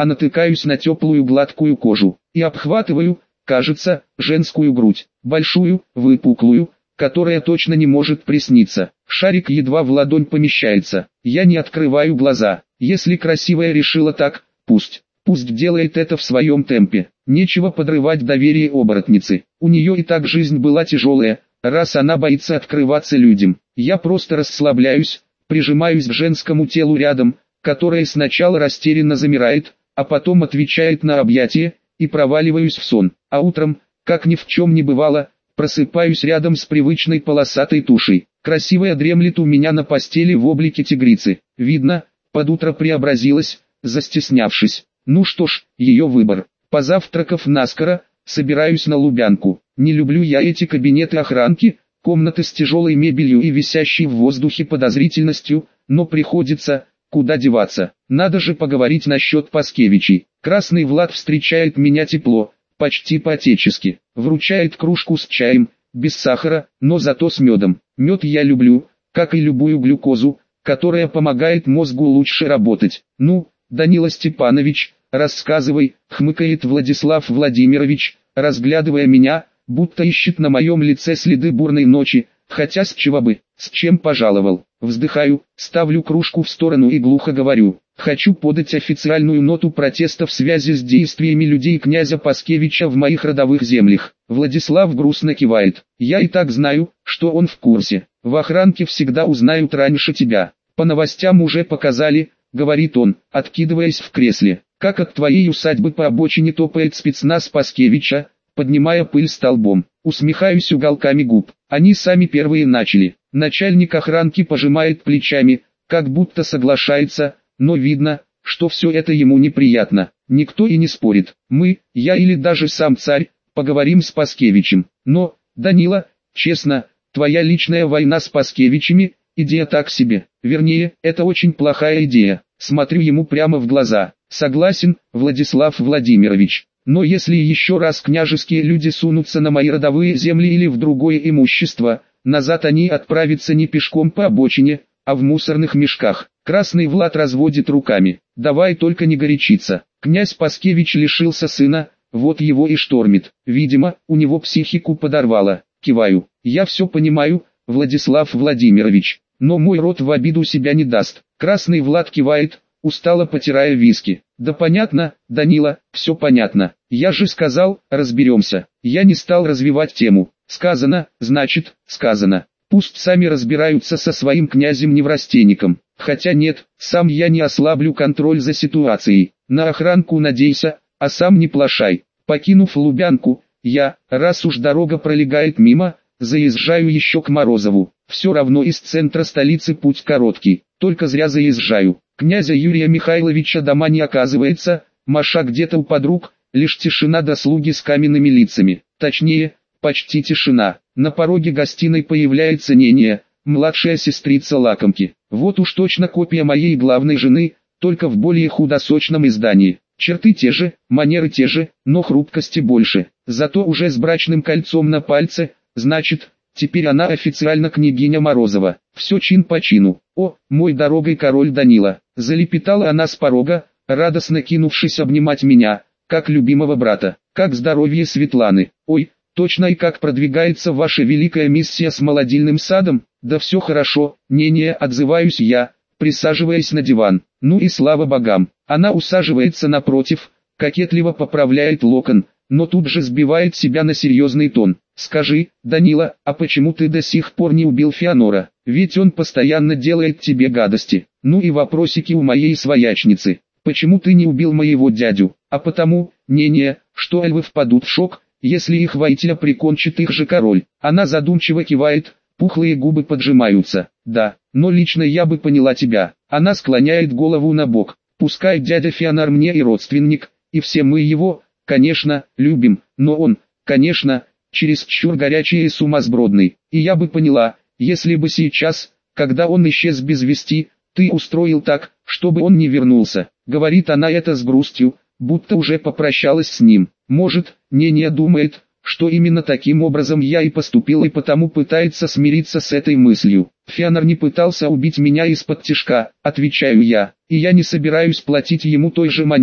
а натыкаюсь на теплую гладкую кожу и обхватываю, кажется, женскую грудь, большую, выпуклую, которая точно не может присниться. Шарик едва в ладонь помещается. Я не открываю глаза. Если красивая решила так, пусть. Пусть делает это в своем темпе. Нечего подрывать доверие оборотницы. У нее и так жизнь была тяжелая, раз она боится открываться людям. Я просто расслабляюсь, прижимаюсь к женскому телу рядом, которое сначала растерянно замирает, а потом отвечает на объятие, и проваливаюсь в сон. А утром, как ни в чем не бывало, просыпаюсь рядом с привычной полосатой тушей. Красивая дремлет у меня на постели в облике тигрицы. Видно, под утро преобразилась, застеснявшись. Ну что ж, ее выбор. Позавтракав наскоро, собираюсь на Лубянку. Не люблю я эти кабинеты охранки, комнаты с тяжелой мебелью и висящей в воздухе подозрительностью, но приходится, куда деваться. Надо же поговорить насчет Паскевичей. Красный Влад встречает меня тепло, почти по-отечески. Вручает кружку с чаем, без сахара, но зато с медом. Мед я люблю, как и любую глюкозу, которая помогает мозгу лучше работать. Ну, Данила Степанович, рассказывай, хмыкает Владислав Владимирович, разглядывая меня, будто ищет на моем лице следы бурной ночи, хотя с чего бы, с чем пожаловал. Вздыхаю, ставлю кружку в сторону и глухо говорю: хочу подать официальную ноту протеста в связи с действиями людей князя Паскевича в моих родовых землях. Владислав грустно кивает. Я и так знаю, что он в курсе. В охранке всегда узнают раньше тебя. По новостям уже показали, говорит он, откидываясь в кресле. Как от твоей усадьбы по обочине топает спецназ Паскевича, поднимая пыль столбом. Усмехаюсь уголками губ. Они сами первые начали. Начальник охранки пожимает плечами, как будто соглашается, но видно, что все это ему неприятно. Никто и не спорит. Мы, я или даже сам царь, поговорим с Паскевичем. Но, Данила, честно, твоя личная война с Паскевичами – идея так себе. Вернее, это очень плохая идея. Смотрю ему прямо в глаза. Согласен, Владислав Владимирович. Но если еще раз княжеские люди сунутся на мои родовые земли или в другое имущество, назад они отправятся не пешком по обочине, а в мусорных мешках. Красный Влад разводит руками. Давай только не горячиться. Князь Паскевич лишился сына, вот его и штормит. Видимо, у него психику подорвало. Киваю. Я все понимаю, Владислав Владимирович, но мой род в обиду себя не даст. Красный Влад кивает, устало потирая виски. Да понятно, Данила, все понятно. Я же сказал, разберемся. Я не стал развивать тему. Сказано, значит, сказано. Пусть сами разбираются со своим князем-неврастенником. Хотя нет, сам я не ослаблю контроль за ситуацией. На охранку надейся, а сам не плашай. Покинув Лубянку, я, раз уж дорога пролегает мимо, заезжаю еще к Морозову. Все равно из центра столицы путь короткий, только зря заезжаю. Князя Юрия Михайловича дома не оказывается, Маша где-то у подруг, лишь тишина до слуги с каменными лицами. Точнее, почти тишина. На пороге гостиной появляется Нения, младшая сестрица Лакомки. Вот уж точно копия моей главной жены, только в более худосочном издании. Черты те же, манеры те же, но хрупкости больше. Зато уже с брачным кольцом на пальце, значит, теперь она официально княгиня Морозова. Все чин по чину. О, мой дорогой король Данила. Залепетала она с порога, радостно кинувшись обнимать меня, как любимого брата. Как здоровье Светланы. Ой, точно, и как продвигается ваша великая миссия с молодильным садом? Да все хорошо, не-не, отзываюсь я, присаживаясь на диван. Ну и слава богам. Она усаживается напротив, кокетливо поправляет локон, но тут же сбивает себя на серьезный тон. Скажи, Данила, а почему ты до сих пор не убил Феонора? Ведь он постоянно делает тебе гадости. Ну и вопросики у моей своячницы. Почему ты не убил моего дядю? А потому, не-не, что эльвы впадут в шок, если их воителя прикончит их же король. Она задумчиво кивает, пухлые губы поджимаются. Да, но лично я бы поняла тебя. Она склоняет голову на бок. Пускай дядя Феонор мне и родственник, и все мы его, конечно, любим, но он, конечно, чересчур горячий и сумасбродный. И я бы поняла, если бы сейчас, когда он исчез без вести, ты устроил так, чтобы он не вернулся. Говорит она это с грустью, будто уже попрощалась с ним. Может, не-не думает, что именно таким образом я и поступил, и потому пытается смириться с этой мыслью. Феонор не пытался убить меня из-под тишка, отвечаю я, и я не собираюсь платить ему той же монетой.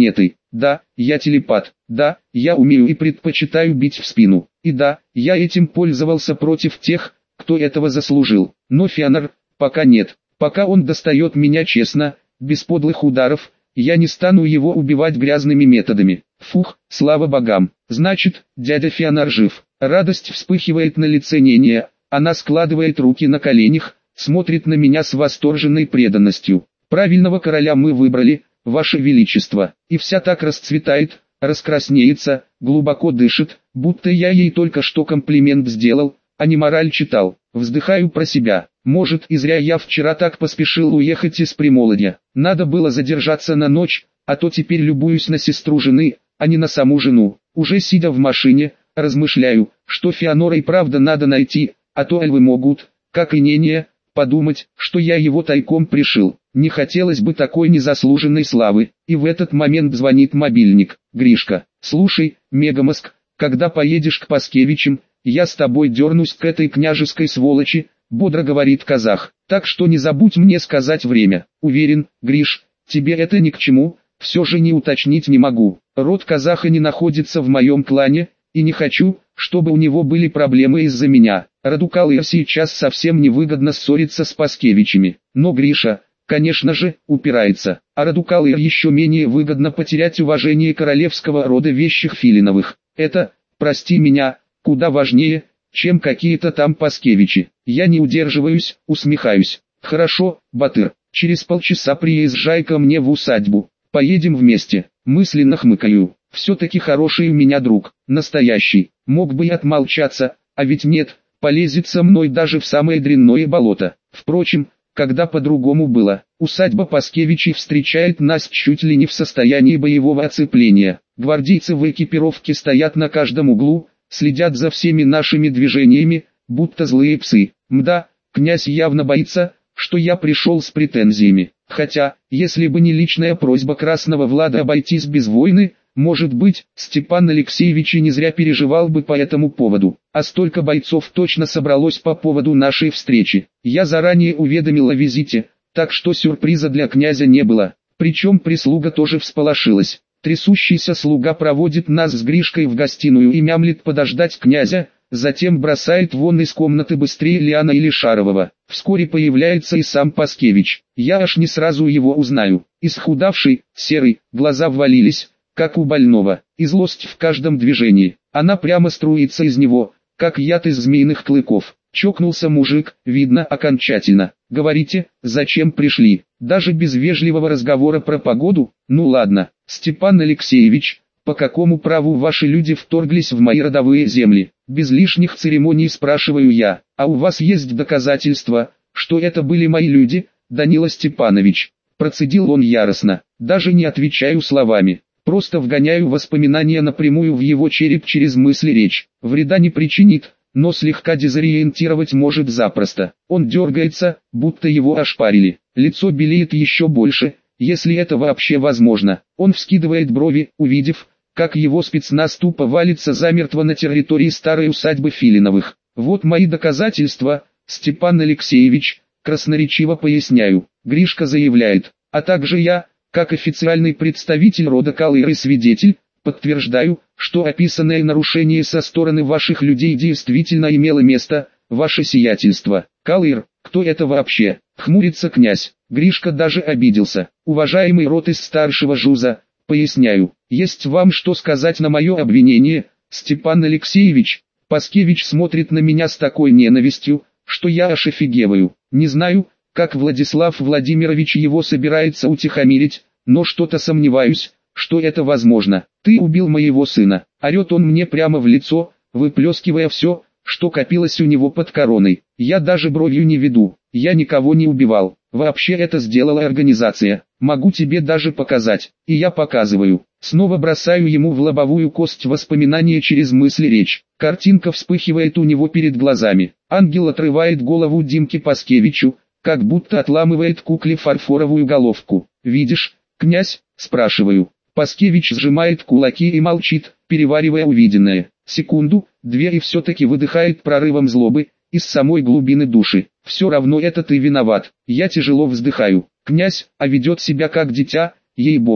Да, я телепат. Да, я умею и предпочитаю бить в спину. И да, я этим пользовался против тех, кто этого заслужил. Но Феонор, пока нет. Пока он достает меня честно, без подлых ударов, я не стану его убивать грязными методами. Фух, слава богам. Значит, дядя Феонор жив. Радость вспыхивает на лице Нения. Она складывает руки на коленях, смотрит на меня с восторженной преданностью. Правильного короля мы выбрали, ваше величество. И вся так расцветает, раскраснеется, глубоко дышит, будто я ей только что комплимент сделал, а не мораль читал. Вздыхаю про себя. Может, и зря я вчера так поспешил уехать из Примолодья. Надо было задержаться на ночь, а то теперь любуюсь на сестру жены, а не на саму жену. Уже сидя в машине, размышляю, что Феонора и правда надо найти, а то эльвы могут, как и Нения, подумать, что я его тайком пришил. Не хотелось бы такой незаслуженной славы. И в этот момент звонит мобильник. Гришка, слушай, Мегамозг, когда поедешь к Паскевичам, я с тобой дернусь к этой княжеской сволочи, бодро говорит казах. Так что не забудь мне сказать время. Уверен, Гриш, тебе это ни к чему, все же не уточнить не могу. Род казаха не находится в моем клане, и не хочу, чтобы у него были проблемы из-за меня. Радукалыр сейчас совсем невыгодно ссориться с Паскевичами. Но Гриша, конечно же, упирается. А Радукалыр еще менее выгодно потерять уважение королевского рода вещих Филиновых. Это, прости меня, куда важнее, чем какие-то там Паскевичи. Я не удерживаюсь, усмехаюсь. Хорошо, Батыр, через полчаса приезжай ко мне в усадьбу. Поедем вместе. Мысленно хмыкаю. Все-таки хороший у меня друг, настоящий. Мог бы и отмолчаться, а ведь нет, полезет со мной даже в самое дрянное болото. Впрочем, когда по-другому было, усадьба Паскевичей встречает нас чуть ли не в состоянии боевого оцепления. Гвардейцы в экипировке стоят на каждом углу, следят за всеми нашими движениями, будто злые псы. Мда, князь явно боится, что я пришел с претензиями. Хотя, если бы не личная просьба Красного Влада обойтись без войны, может быть, Степан Алексеевич и не зря переживал бы по этому поводу. А столько бойцов точно собралось по поводу нашей встречи. Я заранее уведомил о визите, так что сюрприза для князя не было. Причем прислуга тоже всполошилась. Трясущийся слуга проводит нас с Гришкой в гостиную и мямлит подождать князя, затем бросает вон из комнаты быстрее Лиана или Шарового. Вскоре появляется и сам Паскевич. Я аж не сразу его узнаю. Исхудавший, серый, глаза ввалились, как у больного, и злость в каждом движении. Она прямо струится из него, как яд из змеиных клыков. Чокнулся мужик, видно окончательно. Говорите, зачем пришли? Даже без вежливого разговора про погоду? Ну ладно, Степан Алексеевич, по какому праву ваши люди вторглись в мои родовые земли? Без лишних церемоний спрашиваю я. А у вас есть доказательства, что это были мои люди, Данила Степанович? Процедил он яростно. Даже не отвечаю словами. Просто вгоняю воспоминания напрямую в его череп через мысли речь. Вреда не причинит, но слегка дезориентировать может запросто. Он дергается, будто его ошпарили. Лицо белеет еще больше, если это вообще возможно. Он вскидывает брови, увидев, как его спецназ тупо валится замертво на территории старой усадьбы Филиновых. Вот мои доказательства, Степан Алексеевич, красноречиво поясняю. Гришка заявляет, а также я, как официальный представитель рода Калыр и свидетель, подтверждаю, что описанное нарушение со стороны ваших людей действительно имело место, ваше сиятельство. Калыр, кто это вообще? Хмурится князь. Гришка даже обиделся. Уважаемый род из старшего жуза, поясняю, есть вам что сказать на мое обвинение, Степан Алексеевич? Паскевич смотрит на меня с такой ненавистью, что я аж офигеваю. Не знаю, как Владислав Владимирович его собирается утихомирить, но что-то сомневаюсь, что это возможно. Ты убил моего сына, орет он мне прямо в лицо, выплескивая все, что копилось у него под короной. Я даже бровью не веду, я никого не убивал. Вообще это сделала организация, могу тебе даже показать, и я показываю. Снова бросаю ему в лобовую кость воспоминания через мысли речь. Картинка вспыхивает у него перед глазами. Ангел отрывает голову Димке Паскевичу, как будто отламывает кукле фарфоровую головку. «Видишь, князь?» – спрашиваю. Паскевич сжимает кулаки и молчит, переваривая увиденное. Секунду, две и все-таки выдыхает прорывом злобы, из самой глубины души. «Все равно это ты виноват». Я тяжело вздыхаю. Князь, а ведет себя как дитя, ей-богу.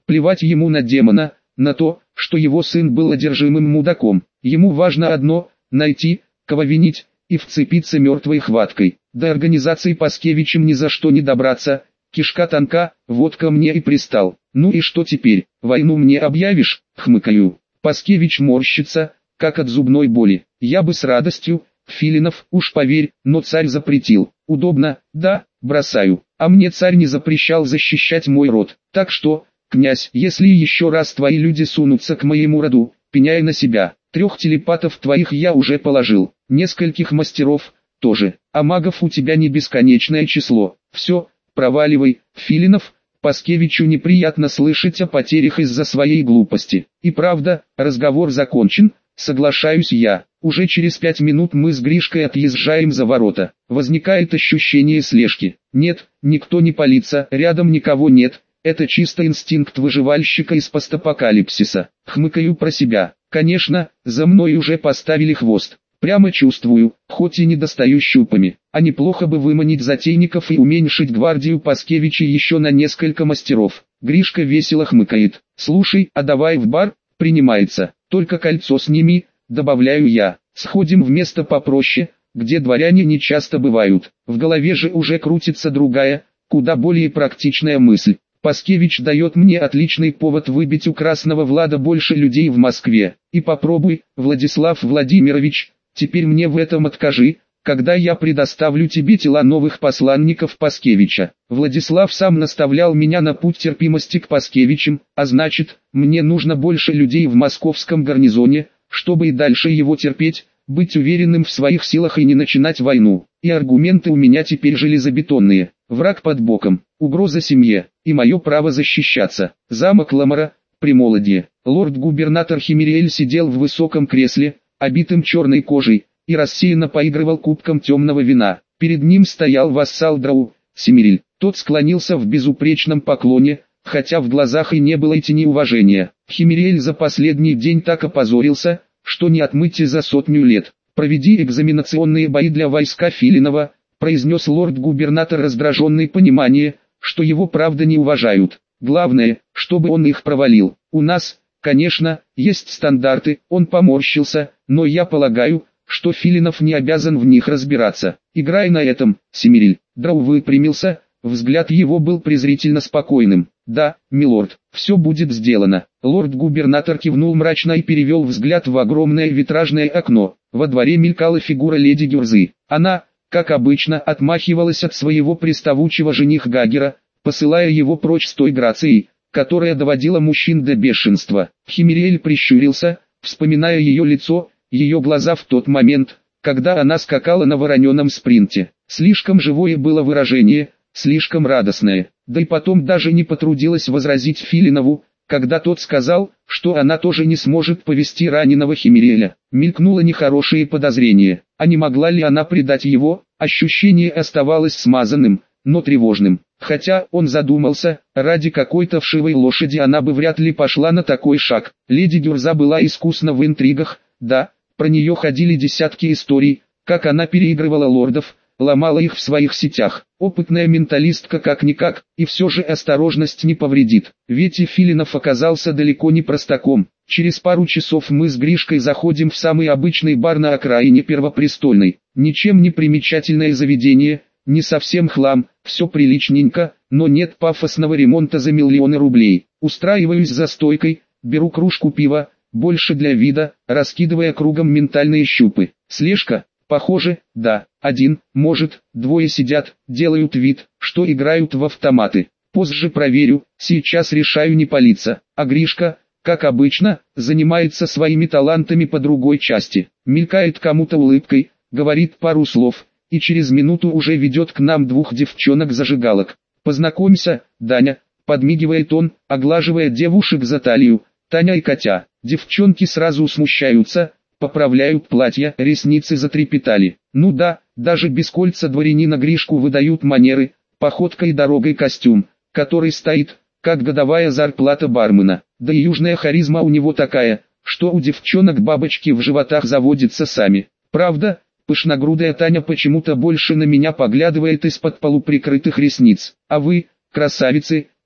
Плевать ему на демона, на то, что его сын был одержимым мудаком. Ему важно одно – найти, кого винить, и вцепиться мертвой хваткой. До организации Паскевичем ни за что не добраться, кишка тонка, вот ко мне и пристал. Ну и что теперь, войну мне объявишь? Хмыкаю. Паскевич морщится, как от зубной боли. Я бы с радостью, Филинов, уж поверь, но царь запретил. Удобно, да, бросаю. А мне царь не запрещал защищать мой род. Так что, князь, если еще раз твои люди сунутся к моему роду, пеняй на себя. Трех телепатов твоих я уже положил, нескольких мастеров тоже, а магов у тебя не бесконечное число. Все, проваливай, Филинов. Паскевичу неприятно слышать о потерях из-за своей глупости. И правда, разговор закончен, соглашаюсь я. Уже через пять минут мы с Гришкой отъезжаем за ворота. Возникает ощущение слежки. Нет, никто не палится, рядом никого нет. Это чисто инстинкт выживальщика из постапокалипсиса. Хмыкаю про себя. Конечно, за мной уже поставили хвост. Прямо чувствую, хоть и не достаю щупами, а неплохо бы выманить затейников и уменьшить гвардию Паскевича еще на несколько мастеров. Гришка весело хмыкает. Слушай, а давай в бар? Принимается. Только кольцо сними, добавляю я. Сходим в место попроще, где дворяне не часто бывают. В голове же уже крутится другая, куда более практичная мысль. Паскевич дает мне отличный повод выбить у Красного Влада больше людей в Москве. И попробуй, Владислав Владимирович, теперь мне в этом откажи, когда я предоставлю тебе тела новых посланников Паскевича. Владислав сам наставлял меня на путь терпимости к Паскевичам, а значит, мне нужно больше людей в московском гарнизоне, чтобы и дальше его терпеть, быть уверенным в своих силах и не начинать войну. И аргументы у меня теперь железобетонные. Враг под боком, угроза семье, и мое право защищаться. Замок Ламара, Примолодье. Лорд-губернатор Химириэль сидел в высоком кресле, обитым черной кожей, и рассеянно поигрывал кубком темного вина. Перед ним стоял вассал Драу, Семириль. Тот склонился в безупречном поклоне, хотя в глазах и не было и тени уважения. Химириэль за последний день так опозорился, что не отмыть и за сотню лет. «Проведи экзаменационные бои для войска Филинова», произнес лорд-губернатор, раздраженный понимание, что его правда не уважают. Главное, чтобы он их провалил. У нас, конечно, есть стандарты, он поморщился, но я полагаю, что Филинов не обязан в них разбираться. Играй на этом, Семириль. Драу выпрямился, взгляд его был презрительно спокойным. Да, милорд, все будет сделано. Лорд-губернатор кивнул мрачно и перевел взгляд в огромное витражное окно. Во дворе мелькала фигура леди Гюрзы. Она, как обычно, отмахивалась от своего приставучего жениха Гагера, посылая его прочь с той грацией, которая доводила мужчин до бешенства. Химириэль прищурился, вспоминая ее лицо, ее глаза в тот момент, когда она скакала на вороненом спринте. Слишком живое было выражение, слишком радостное. Да и потом даже не потрудилась возразить Филинову, когда тот сказал, что она тоже не сможет повести раненого Химириэля. Мелькнуло нехорошее подозрение, а не могла ли она предать его? Ощущение оставалось смазанным, но тревожным. Хотя он задумался, ради какой-то вшивой лошади она бы вряд ли пошла на такой шаг. Леди Гюрза была искусна в интригах, да, про нее ходили десятки историй, как она переигрывала лордов, ломала их в своих сетях. Опытная менталистка как-никак, и все же осторожность не повредит. Ведь и Филинов оказался далеко не простаком. Через пару часов мы с Гришкой заходим в самый обычный бар на окраине Первопрестольной. Ничем не примечательное заведение, не совсем хлам, все приличненько, но нет пафосного ремонта за миллионы рублей. Устраиваюсь за стойкой, беру кружку пива, больше для вида, раскидывая кругом ментальные щупы. Слежка? Похоже, да. Один, может, двое сидят, делают вид, что играют в автоматы. Позже проверю, сейчас решаю не палиться. А Гришка, как обычно, занимается своими талантами по другой части. Мелькает кому-то улыбкой, говорит пару слов, и через минуту уже ведет к нам двух девчонок-зажигалок. «Познакомься, Даня», подмигивает он, оглаживая девушек за талию. Таня и Катя. Девчонки сразу смущаются, поправляют платья, ресницы затрепетали. Ну да, даже без кольца дворянина Гришку выдают манеры, походка и дорогой костюм, который стоит, как годовая зарплата бармена. Да и южная харизма у него такая, что у девчонок бабочки в животах заводятся сами. Правда, пышногрудая Таня почему-то больше на меня поглядывает из-под полуприкрытых ресниц. А вы, красавицы,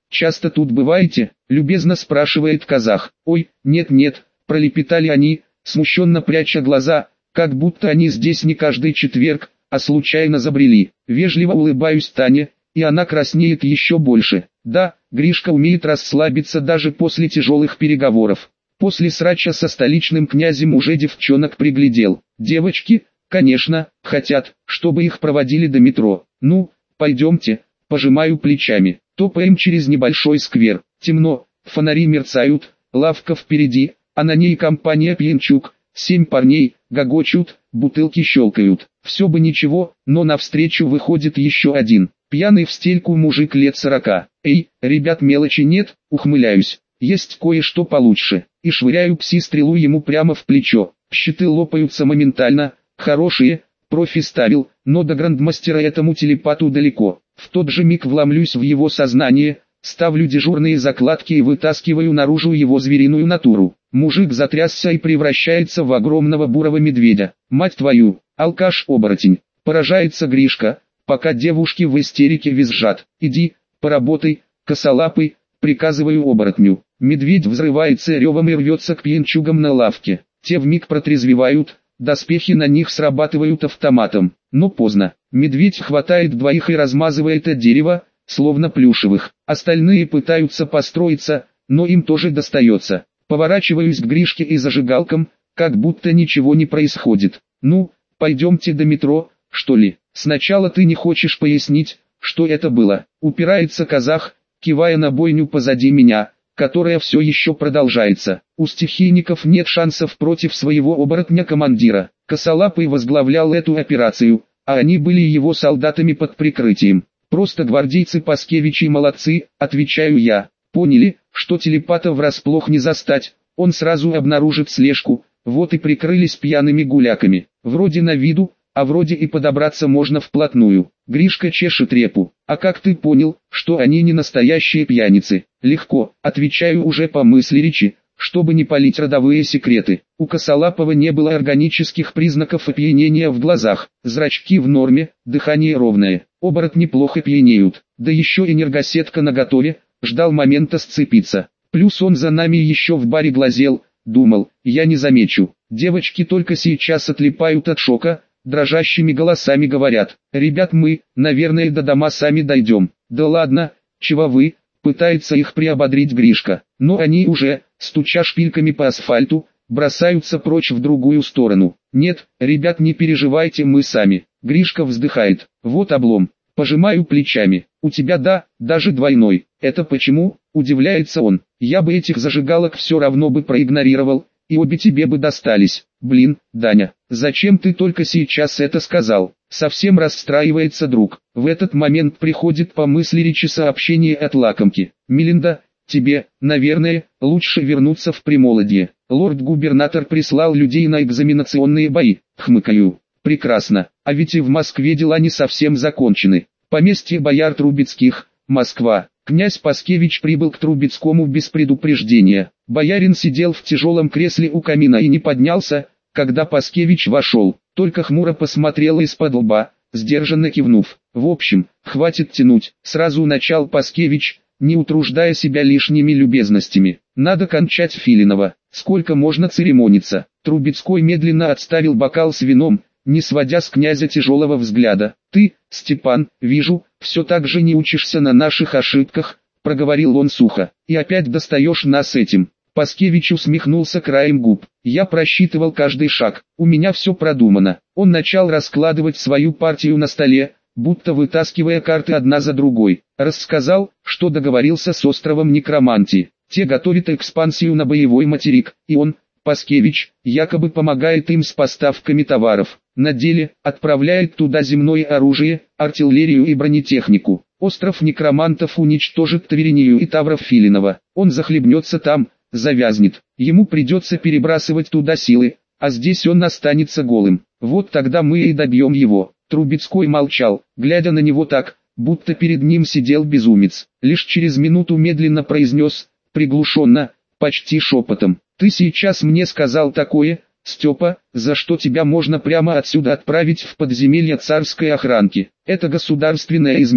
часто тут бываете?» — любезно спрашивает казах. «Ой, нет-нет», — пролепетали они, смущенно пряча глаза, как будто они здесь не каждый четверг, а случайно забрели. Вежливо улыбаюсь Тане, и она краснеет еще больше. Да, Гришка умеет расслабиться даже после тяжелых переговоров. После срача со столичным князем уже девчонок приглядел. Девочки, конечно, хотят, чтобы их проводили до метро. Ну, пойдемте, пожимаю плечами. Топаем через небольшой сквер. Темно, фонари мерцают, лавка впереди, а на ней компания пьянчук. Семь парней, гогочут, бутылки щелкают. Все бы ничего, но навстречу выходит еще один. Пьяный в стельку мужик лет сорока. «Эй, ребят, мелочи нет», ухмыляюсь. «Есть кое-что получше». И швыряю пси-стрелу ему прямо в плечо. Щиты лопаются моментально. Хорошие, профи ставил, но до грандмастера этому телепату далеко. В тот же миг вломлюсь в его сознание, ставлю дежурные закладки и вытаскиваю наружу его звериную натуру. Мужик затрясся и превращается в огромного бурого медведя. «Мать твою, алкаш-оборотень!» Поражается Гришка, пока девушки в истерике визжат. «Иди, поработай, косолапый», приказываю оборотню. Медведь взрывается ревом и рвется к пьянчугам на лавке. Те вмиг протрезвевают, доспехи на них срабатывают автоматом. Но поздно. Медведь хватает двоих и размазывает от дерева, словно плюшевых. Остальные пытаются построиться, но им тоже достается. Поворачиваюсь к Гришке и зажигалкам, как будто ничего не происходит. «Ну, пойдемте до метро, что ли? Сначала ты не хочешь пояснить, что это было?» Упирается казах, кивая на бойню позади меня, которая все еще продолжается. У стихийников нет шансов против своего оборотня-командира. Косолапый возглавлял эту операцию, а они были его солдатами под прикрытием. «Просто гвардейцы Паскевичи молодцы», отвечаю я. Поняли, что телепата врасплох не застать, он сразу обнаружит слежку, вот и прикрылись пьяными гуляками. Вроде на виду, а вроде и подобраться можно вплотную. Гришка чешет репу. «А как ты понял, что они не настоящие пьяницы?» «Легко», отвечаю уже по мысли речи, чтобы не палить родовые секреты. У Косолапова не было органических признаков опьянения в глазах, зрачки в норме, дыхание ровное. Оборотни плохо пьянеют, да еще энергосетка наготове, ждал момента сцепиться. Плюс он за нами еще в баре глазел, думал, я не замечу. Девочки только сейчас отлипают от шока, дрожащими голосами говорят: «Ребят, мы, наверное, до дома сами дойдем». «Да ладно, чего вы?» Пытается их приободрить Гришка, но они уже, стуча шпильками по асфальту, бросаются прочь в другую сторону. «Нет, ребят, не переживайте, мы сами». Гришка вздыхает. «Вот облом». Пожимаю плечами. «У тебя да, даже двойной». «Это почему?» Удивляется он. «Я бы этих зажигалок все равно бы проигнорировал, и обе тебе бы достались». «Блин, Даня, зачем ты только сейчас это сказал?» Совсем расстраивается друг. В этот момент приходит по мысли речи сообщение от лакомки. «Мелинда, тебе, наверное, лучше вернуться в Примолодье. Лорд-губернатор прислал людей на экзаменационные бои». Хмыкаю. «Прекрасно, а ведь и в Москве дела не совсем закончены. Поместье бояр Трубецких, Москва». Князь Паскевич прибыл к Трубецкому без предупреждения. Боярин сидел в тяжелом кресле у камина и не поднялся, когда Паскевич вошел, только хмуро посмотрел из-под лба, сдержанно кивнув. «В общем, хватит тянуть», сразу начал Паскевич, не утруждая себя лишними любезностями. «Надо кончать Филинова, сколько можно церемониться». Трубецкой медленно отставил бокал с вином, не сводя с князя тяжелого взгляда. «Ты, Степан, вижу, все так же не учишься на наших ошибках», проговорил он сухо, «и опять достаешь нас этим». Паскевич усмехнулся краем губ. «Я просчитывал каждый шаг, у меня все продумано». Он начал раскладывать свою партию на столе, будто вытаскивая карты одна за другой. Рассказал, что договорился с островом Некромантии. Те готовят экспансию на боевой материк, и он, Паскевич, якобы помогает им с поставками товаров. На деле, отправляет туда земное оружие, артиллерию и бронетехнику. Остров Некромантов уничтожит Тверинию и Тавров Филинова. Он захлебнется там, завязнет. Ему придется перебрасывать туда силы, а здесь он останется голым. Вот тогда мы и добьем его». Трубецкой молчал, глядя на него так, будто перед ним сидел безумец. Лишь через минуту медленно произнес, приглушенно, почти шепотом: «Ты сейчас мне сказал такое, Степа, за что тебя можно прямо отсюда отправить в подземелье царской охранки. Это государственная измена».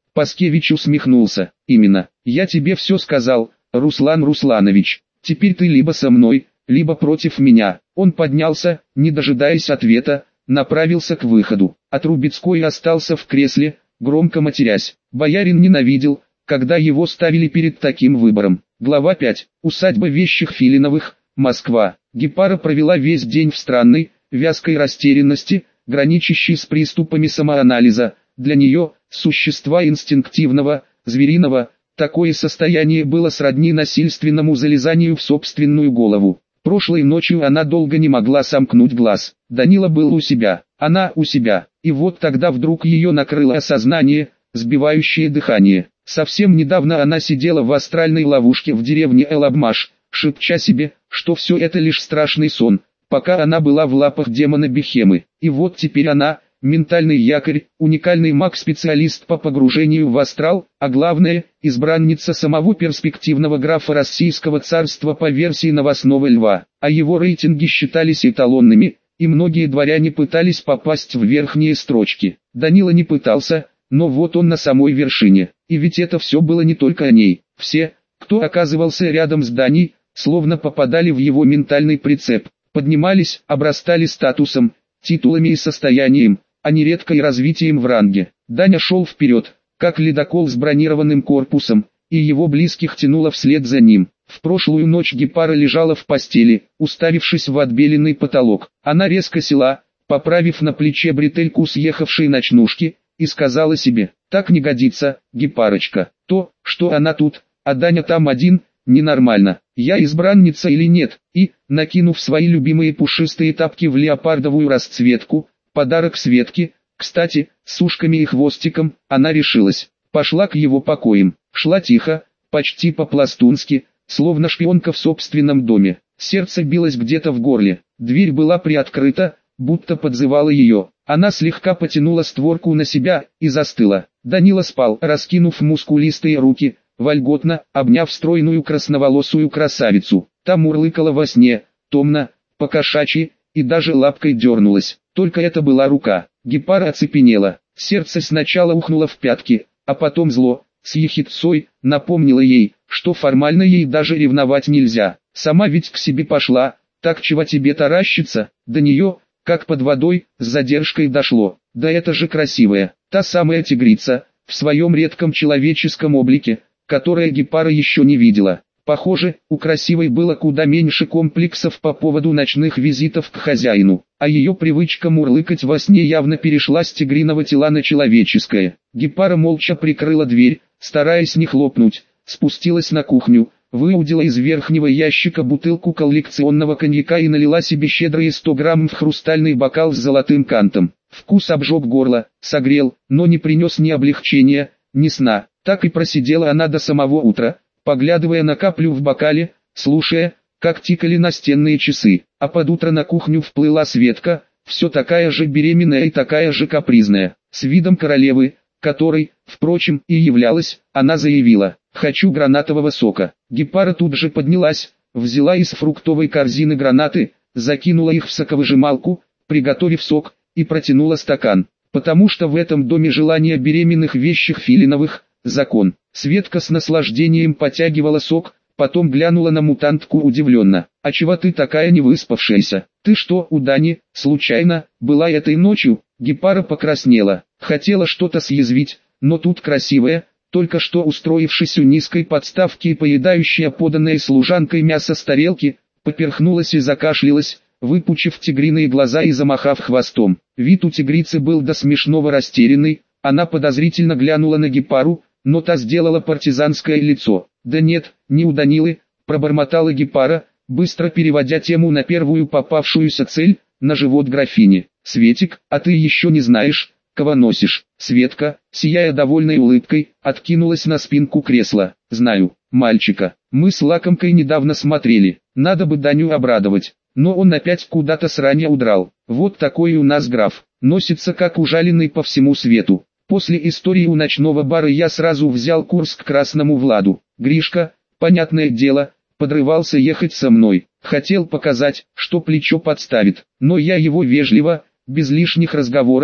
Паскевич усмехнулся. Именно, я тебе все сказал, Руслан Русланович. Теперь ты либо со мной, либо против меня. Он поднялся, не дожидаясь ответа, направился к выходу. А Трубецкой остался в кресле, громко матерясь. Боярин ненавидел, когда его ставили перед таким выбором. Глава пять. Усадьба вещих Филиновых, Москва. Гепара провела весь день в странной, вязкой растерянности, граничащей с приступами самоанализа. Для нее, существа инстинктивного, звериного, такое состояние было сродни насильственному залезанию в собственную голову. Прошлой ночью она долго не могла сомкнуть глаз. Данила был у себя, она у себя. И вот тогда вдруг ее накрыло осознание, сбивающее дыхание. Совсем недавно она сидела в астральной ловушке в деревне Элабмаш, шепча себе, что все это лишь страшный сон, пока она была в лапах демона Бехемы. И вот теперь она, ментальный якорь, уникальный маг-специалист по погружению в астрал, а главное, избранница самого перспективного графа Российского царства по версии новостного льва. А его рейтинги считались эталонными, и многие дворяне пытались попасть в верхние строчки. Данила не пытался, но вот он на самой вершине. И ведь это все было не только о ней. Все, кто оказывался рядом с Даней, словно попадали в его ментальный прицеп, поднимались, обрастали статусом, титулами и состоянием, а нередко и развитием в ранге. Даня шел вперед, как ледокол с бронированным корпусом, и его близких тянуло вслед за ним. В прошлую ночь Гепара лежала в постели, уставившись в отбеленный потолок. Она резко села, поправив на плече бретельку съехавшей ночнушки, и сказала себе: «Так не годится, Гепарочка. То, что она тут, а Даня там один, ненормально. Я избранница или нет?» И, накинув свои любимые пушистые тапки в леопардовую расцветку, подарок Светке, кстати, с ушками и хвостиком, она решилась. Пошла к его покоям. Шла тихо, почти по-пластунски, словно шпионка в собственном доме. Сердце билось где-то в горле. Дверь была приоткрыта, будто подзывала ее. Она слегка потянула створку на себя и застыла. Данила спал, раскинув мускулистые руки, вольготно, обняв стройную красноволосую красавицу. Та мурлыкала во сне, томно, по-кошачьи, и даже лапкой дернулась. Только это была рука. Гепара оцепенела. Сердце сначала ухнуло в пятки, а потом зло, с ехидцой, напомнило ей, что формально ей даже ревновать нельзя. Сама ведь к себе пошла, так чего тебе таращиться? До нее, как под водой, с задержкой дошло. Да это же красивая, та самая тигрица, в своем редком человеческом облике, которое Гепара еще не видела. Похоже, у красивой было куда меньше комплексов по поводу ночных визитов к хозяину, а ее привычка мурлыкать во сне явно перешла с тигриного тела на человеческое. Гепара молча прикрыла дверь, стараясь не хлопнуть, спустилась на кухню, выудила из верхнего ящика бутылку коллекционного коньяка и налила себе щедрые сто грамм в хрустальный бокал с золотым кантом. Вкус обжег горло, согрел, но не принес ни облегчения, ни сна. Так и просидела она до самого утра, поглядывая на каплю в бокале, слушая, как тикали настенные часы. А под утро на кухню вплыла Светка, все такая же беременная и такая же капризная, с видом королевы, которой, впрочем, и являлась. Она заявила: «Хочу гранатового сока». Гепара тут же поднялась, взяла из фруктовой корзины гранаты, закинула их в соковыжималку, приготовив сок, и протянула стакан. Потому что в этом доме желание беременных вещих Филиновых – закон. Светка с наслаждением потягивала сок, потом глянула на мутантку удивленно. «А чего ты такая невыспавшаяся? Ты что, у Дани, случайно, была этой ночью?» Гепара покраснела, хотела что-то съязвить, но тут красивая, только что устроившись у низкой подставки и поедающая поданное служанкой мясо с тарелки, поперхнулась и закашлялась, выпучив тигриные глаза и замахав хвостом. Вид у тигрицы был до смешного растерянный, она подозрительно глянула на Гепару, но та сделала партизанское лицо. «Да нет, не у Данилы», пробормотала Гепара, быстро переводя тему на первую попавшуюся цель, на живот графини. «Светик, а ты еще не знаешь, кого носишь?» Светка, сияя довольной улыбкой, откинулась на спинку кресла. «Знаю, мальчика. Мы с Лакомкой недавно смотрели. Надо бы Даню обрадовать. Но он опять куда-то сранья удрал. Вот такой у нас граф. Носится как ужаленный по всему свету. После истории у ночного бара я сразу взял курс к Красному Владу. Гришка, понятное дело, подрывался ехать со мной. Хотел показать, что плечо подставит. Но я его вежливо, без лишних разговоров,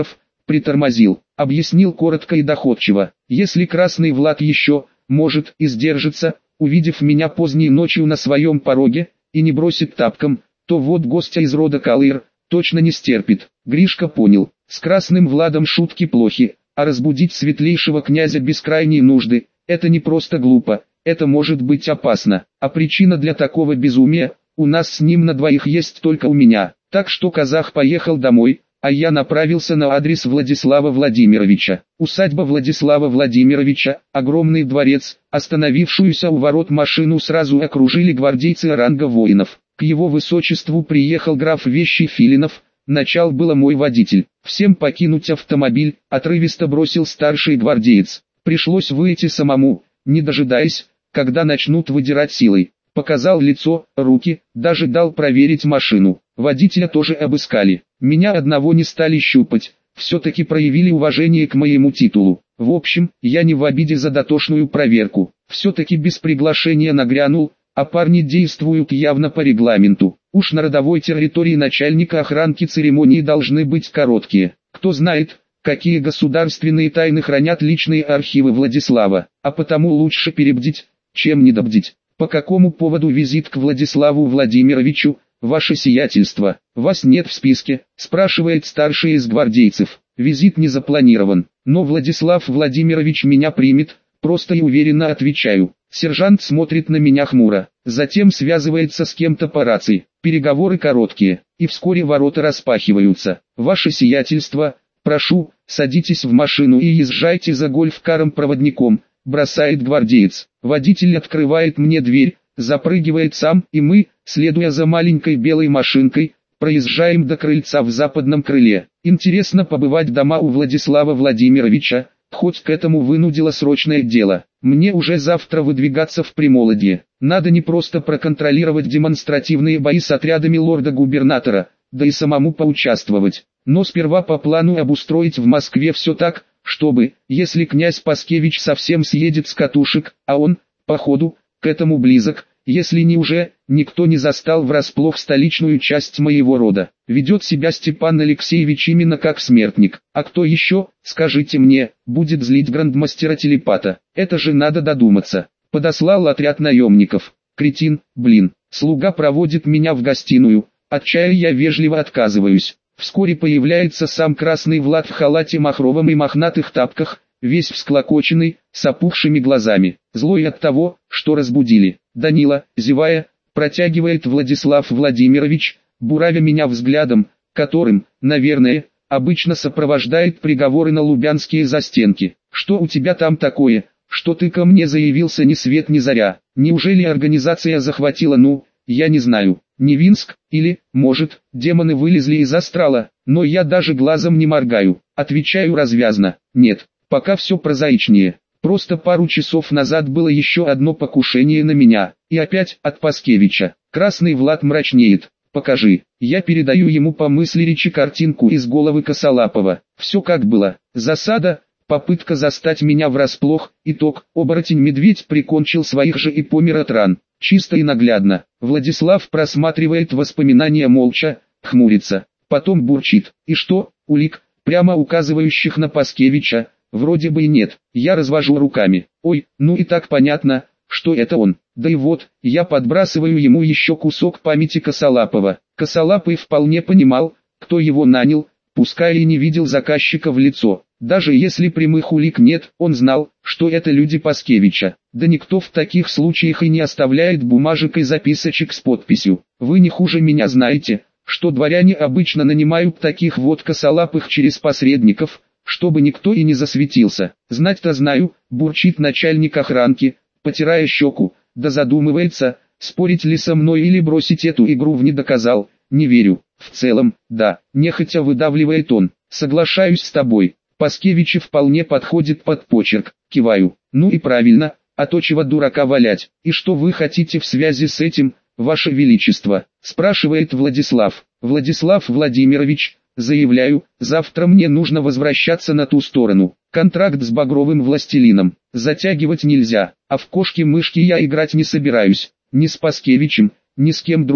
притормозил, объяснил коротко и доходчиво. Если Красный Влад еще, может, и сдержится, увидев меня поздней ночью на своем пороге, и не бросит тапком, то вот гостя из рода Калыр точно не стерпит. Гришка понял, с Красным Владом шутки плохи, а разбудить светлейшего князя без крайней нужды – это не просто глупо, это может быть опасно. А причина для такого безумия – у нас с ним на двоих есть только у меня. Так что казах поехал домой, а я направился на адрес Владислава Владимировича. Усадьба Владислава Владимировича, огромный дворец, остановившуюся у ворот машину сразу окружили гвардейцы ранга воинов. К его высочеству приехал граф Вещий Филинов, начал было мой водитель. Всем покинуть автомобиль, отрывисто бросил старший гвардеец. Пришлось выйти самому, не дожидаясь, когда начнут выдирать силой. Показал лицо, руки, даже дал проверить машину. Водителя тоже обыскали. Меня одного не стали щупать, все-таки проявили уважение к моему титулу. В общем, я не в обиде за дотошную проверку. Все-таки без приглашения нагрянул, а парни действуют явно по регламенту. Уж на родовой территории начальника охранки церемонии должны быть короткие. Кто знает, какие государственные тайны хранят личные архивы Владислава, а потому лучше перебдить, чем недобдить. По какому поводу визит к Владиславу Владимировичу, ваше сиятельство? Вас нет в списке, спрашивает старший из гвардейцев. Визит не запланирован, но Владислав Владимирович меня примет, просто и уверенно отвечаю. Сержант смотрит на меня хмуро, затем связывается с кем-то по рации. Переговоры короткие, и вскоре ворота распахиваются. Ваше сиятельство, прошу, садитесь в машину и езжайте за гольф-каром-проводником, бросает гвардеец. Водитель открывает мне дверь, запрыгивает сам, и мы, следуя за маленькой белой машинкой, проезжаем до крыльца в западном крыле. Интересно побывать дома у Владислава Владимировича, хоть к этому вынудило срочное дело. Мне уже завтра выдвигаться в Примолодье. Надо не просто проконтролировать демонстративные бои с отрядами лорда-губернатора, да и самому поучаствовать. Но сперва по плану обустроить в Москве все так, чтобы, если князь Паскевич совсем съедет с катушек, а он, походу, к этому близок, если не уже, никто не застал врасплох столичную часть моего рода. Ведет себя Степан Алексеевич именно как смертник. А кто еще, скажите мне, будет злить грандмастера-телепата? Это же надо додуматься. Подослал отряд наемников. Кретин, блин. Слуга проводит меня в гостиную, от чая я вежливо отказываюсь. Вскоре появляется сам Красный Влад в халате махровом и мохнатых тапках, весь всклокоченный, с опухшими глазами, злой от того, что разбудили. Данила, зевая, протягивает Владислав Владимирович, буравя меня взглядом, которым, наверное, обычно сопровождает приговоры на лубянские застенки. Что у тебя там такое, что ты ко мне заявился ни свет ни заря? Неужели организация захватила, ну, я не знаю, Невинск, или, может, демоны вылезли из астрала, но я даже глазом не моргаю, отвечаю развязно, нет, пока все прозаичнее. Просто пару часов назад было еще одно покушение на меня, и опять от Паскевича. Красный Влад мрачнеет. Покажи. Я передаю ему по мысли речи картинку из головы Косолапова. Все как было. Засада, попытка застать меня врасплох, итог. Оборотень-медведь прикончил своих же и помер от ран. Чисто и наглядно. Владислав просматривает воспоминания молча, хмурится. Потом бурчит. И что, улик, прямо указывающих на Паскевича? Вроде бы и нет. Я развожу руками. Ой, ну и так понятно, что это он. Да и вот, я подбрасываю ему еще кусок памяти Косолапова. Косолапый вполне понимал, кто его нанял, пускай и не видел заказчика в лицо. Даже если прямых улик нет, он знал, что это люди Паскевича. Да никто в таких случаях и не оставляет бумажек и записочек с подписью. Вы не хуже меня знаете, что дворяне обычно нанимают таких вот косолапых через посредников, чтобы никто и не засветился. Знать-то знаю, бурчит начальник охранки, потирая щеку, да задумывается, спорить ли со мной или бросить эту игру в не доказал, не верю. В целом, да, нехотя выдавливает он, соглашаюсь с тобой. Паскевичи вполне подходит под почерк, киваю. Ну и правильно, а то чего дурака валять. И что вы хотите в связи с этим, ваше величество, спрашивает Владислав. Владислав Владимирович, заявляю, завтра мне нужно возвращаться на ту сторону. Контракт с Багровым Властелином затягивать нельзя, а в кошки-мышки я играть не собираюсь, ни с Паскевичем, ни с кем другим.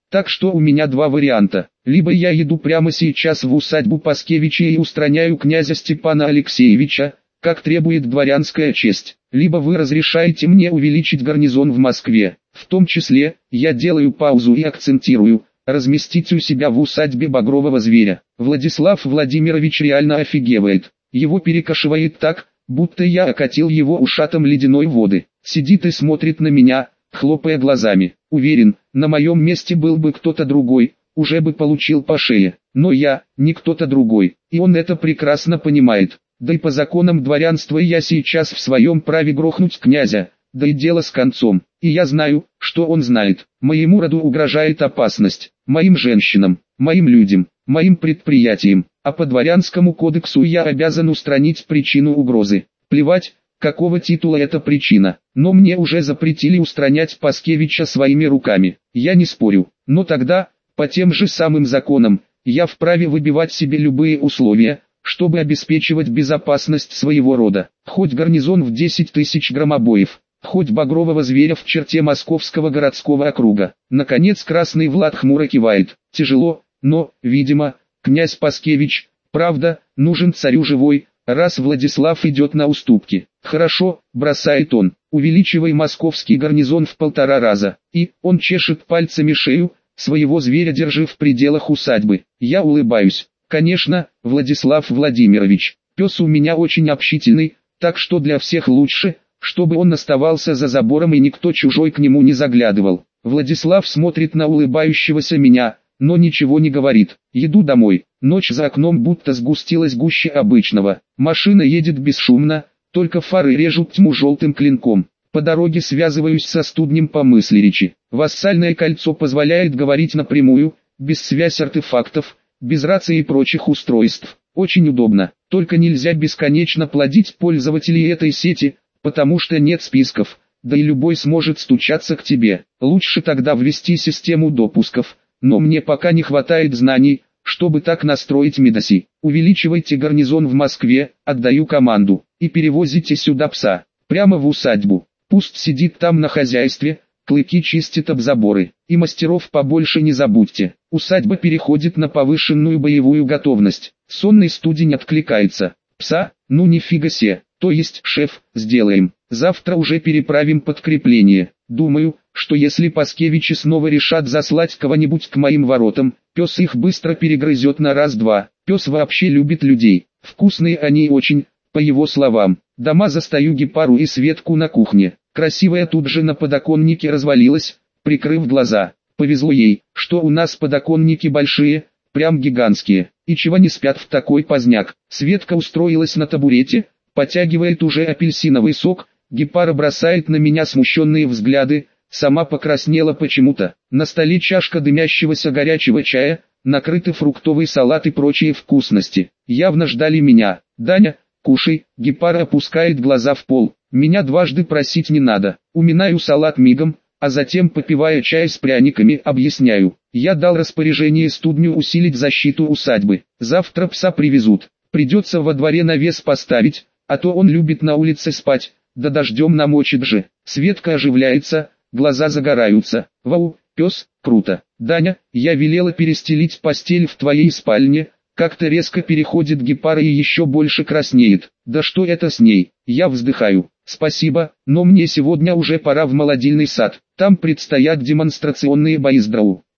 Так что у меня два варианта. Либо я иду прямо сейчас в усадьбу Паскевича и устраняю князя Степана Алексеевича, как требует дворянская честь. Либо вы разрешаете мне увеличить гарнизон в Москве. В том числе, я делаю паузу и акцентирую, разместить у себя в усадьбе багрового зверя. Владислав Владимирович реально офигевает. Его перекашивает так, будто я окатил его ушатом ледяной воды. Сидит и смотрит на меня, хлопая глазами. Уверен, на моем месте был бы кто-то другой, уже бы получил по шее. Но я, не кто-то другой, и он это прекрасно понимает. Да и по законам дворянства я сейчас в своем праве грохнуть князя, да и дело с концом. И я знаю, что он знает. Моему роду угрожает опасность, моим женщинам, моим людям, моим предприятиям. А по дворянскому кодексу я обязан устранить причину угрозы. Плевать, какого титула эта причина. Но мне уже запретили устранять Паскевича своими руками. Я не спорю. Но тогда, по тем же самым законам, я вправе выбивать себе любые условия, чтобы обеспечивать безопасность своего рода. Хоть гарнизон в десять тысяч громобоев, хоть багрового зверя в черте Московского городского округа. Наконец Красный Влад хмуро кивает. Тяжело, но, видимо, князь Паскевич, правда, нужен царю живой, раз Владислав идет на уступки. Хорошо, бросает он, увеличивай московский гарнизон в полтора раза. И, он чешет пальцами шею, своего зверя держи в пределах усадьбы. Я улыбаюсь. Конечно, Владислав Владимирович, пес у меня очень общительный, так что для всех лучше, чтобы он оставался за забором и никто чужой к нему не заглядывал. Владислав смотрит на улыбающегося меня, но ничего не говорит. Еду домой. Ночь за окном будто сгустилась гуще обычного. Машина едет бесшумно, только фары режут тьму желтым клинком. По дороге связываюсь со студнем по мысли-речи. Вассальное кольцо позволяет говорить напрямую, без связь артефактов, без рации и прочих устройств. Очень удобно. Только нельзя бесконечно плодить пользователей этой сети, потому что нет списков, да и любой сможет стучаться к тебе. Лучше тогда ввести систему допусков, но мне пока не хватает знаний, чтобы так настроить Медоси. Увеличивайте гарнизон в Москве, отдаю команду, и перевозите сюда пса, прямо в усадьбу. Пусть сидит там на хозяйстве, клыки чистит об заборы, и мастеров побольше не забудьте. Усадьба переходит на повышенную боевую готовность. Сонный студень откликается. Пса, ну нифига се, то есть, шеф, сделаем. Завтра уже переправим подкрепление. Думаю, что если Паскевичи снова решат заслать кого-нибудь к моим воротам, пес их быстро перегрызет на раз-два. Пес вообще любит людей. Вкусные они очень, по его словам. Дома застаю Гепару и Светку на кухне. Красивая тут же на подоконнике развалилась, прикрыв глаза. Повезло ей, что у нас подоконники большие, прям гигантские. И чего не спят в такой поздняк. Светка устроилась на табурете, потягивает уже апельсиновый сок. Гепара бросает на меня смущенные взгляды, сама покраснела почему-то. На столе чашка дымящегося горячего чая, накрыты фруктовый салат и прочие вкусности. Явно ждали меня. «Даня, кушай». Гепара опускает глаза в пол. Меня дважды просить не надо. Уминаю салат мигом, а затем, попивая чай с пряниками, объясняю. Я дал распоряжение студню усилить защиту усадьбы. Завтра пса привезут. Придется во дворе навес поставить, а то он любит на улице спать. Да дождем намочит же. Светка оживляется, глаза загораются. Вау, пес, круто. Даня, я велела перестелить постель в твоей спальне. Как-то резко переходит Гепара и еще больше краснеет. Да что это с ней? Я вздыхаю. Спасибо, но мне сегодня уже пора в молодильный сад. Там предстоят демонстрационные бои с драу.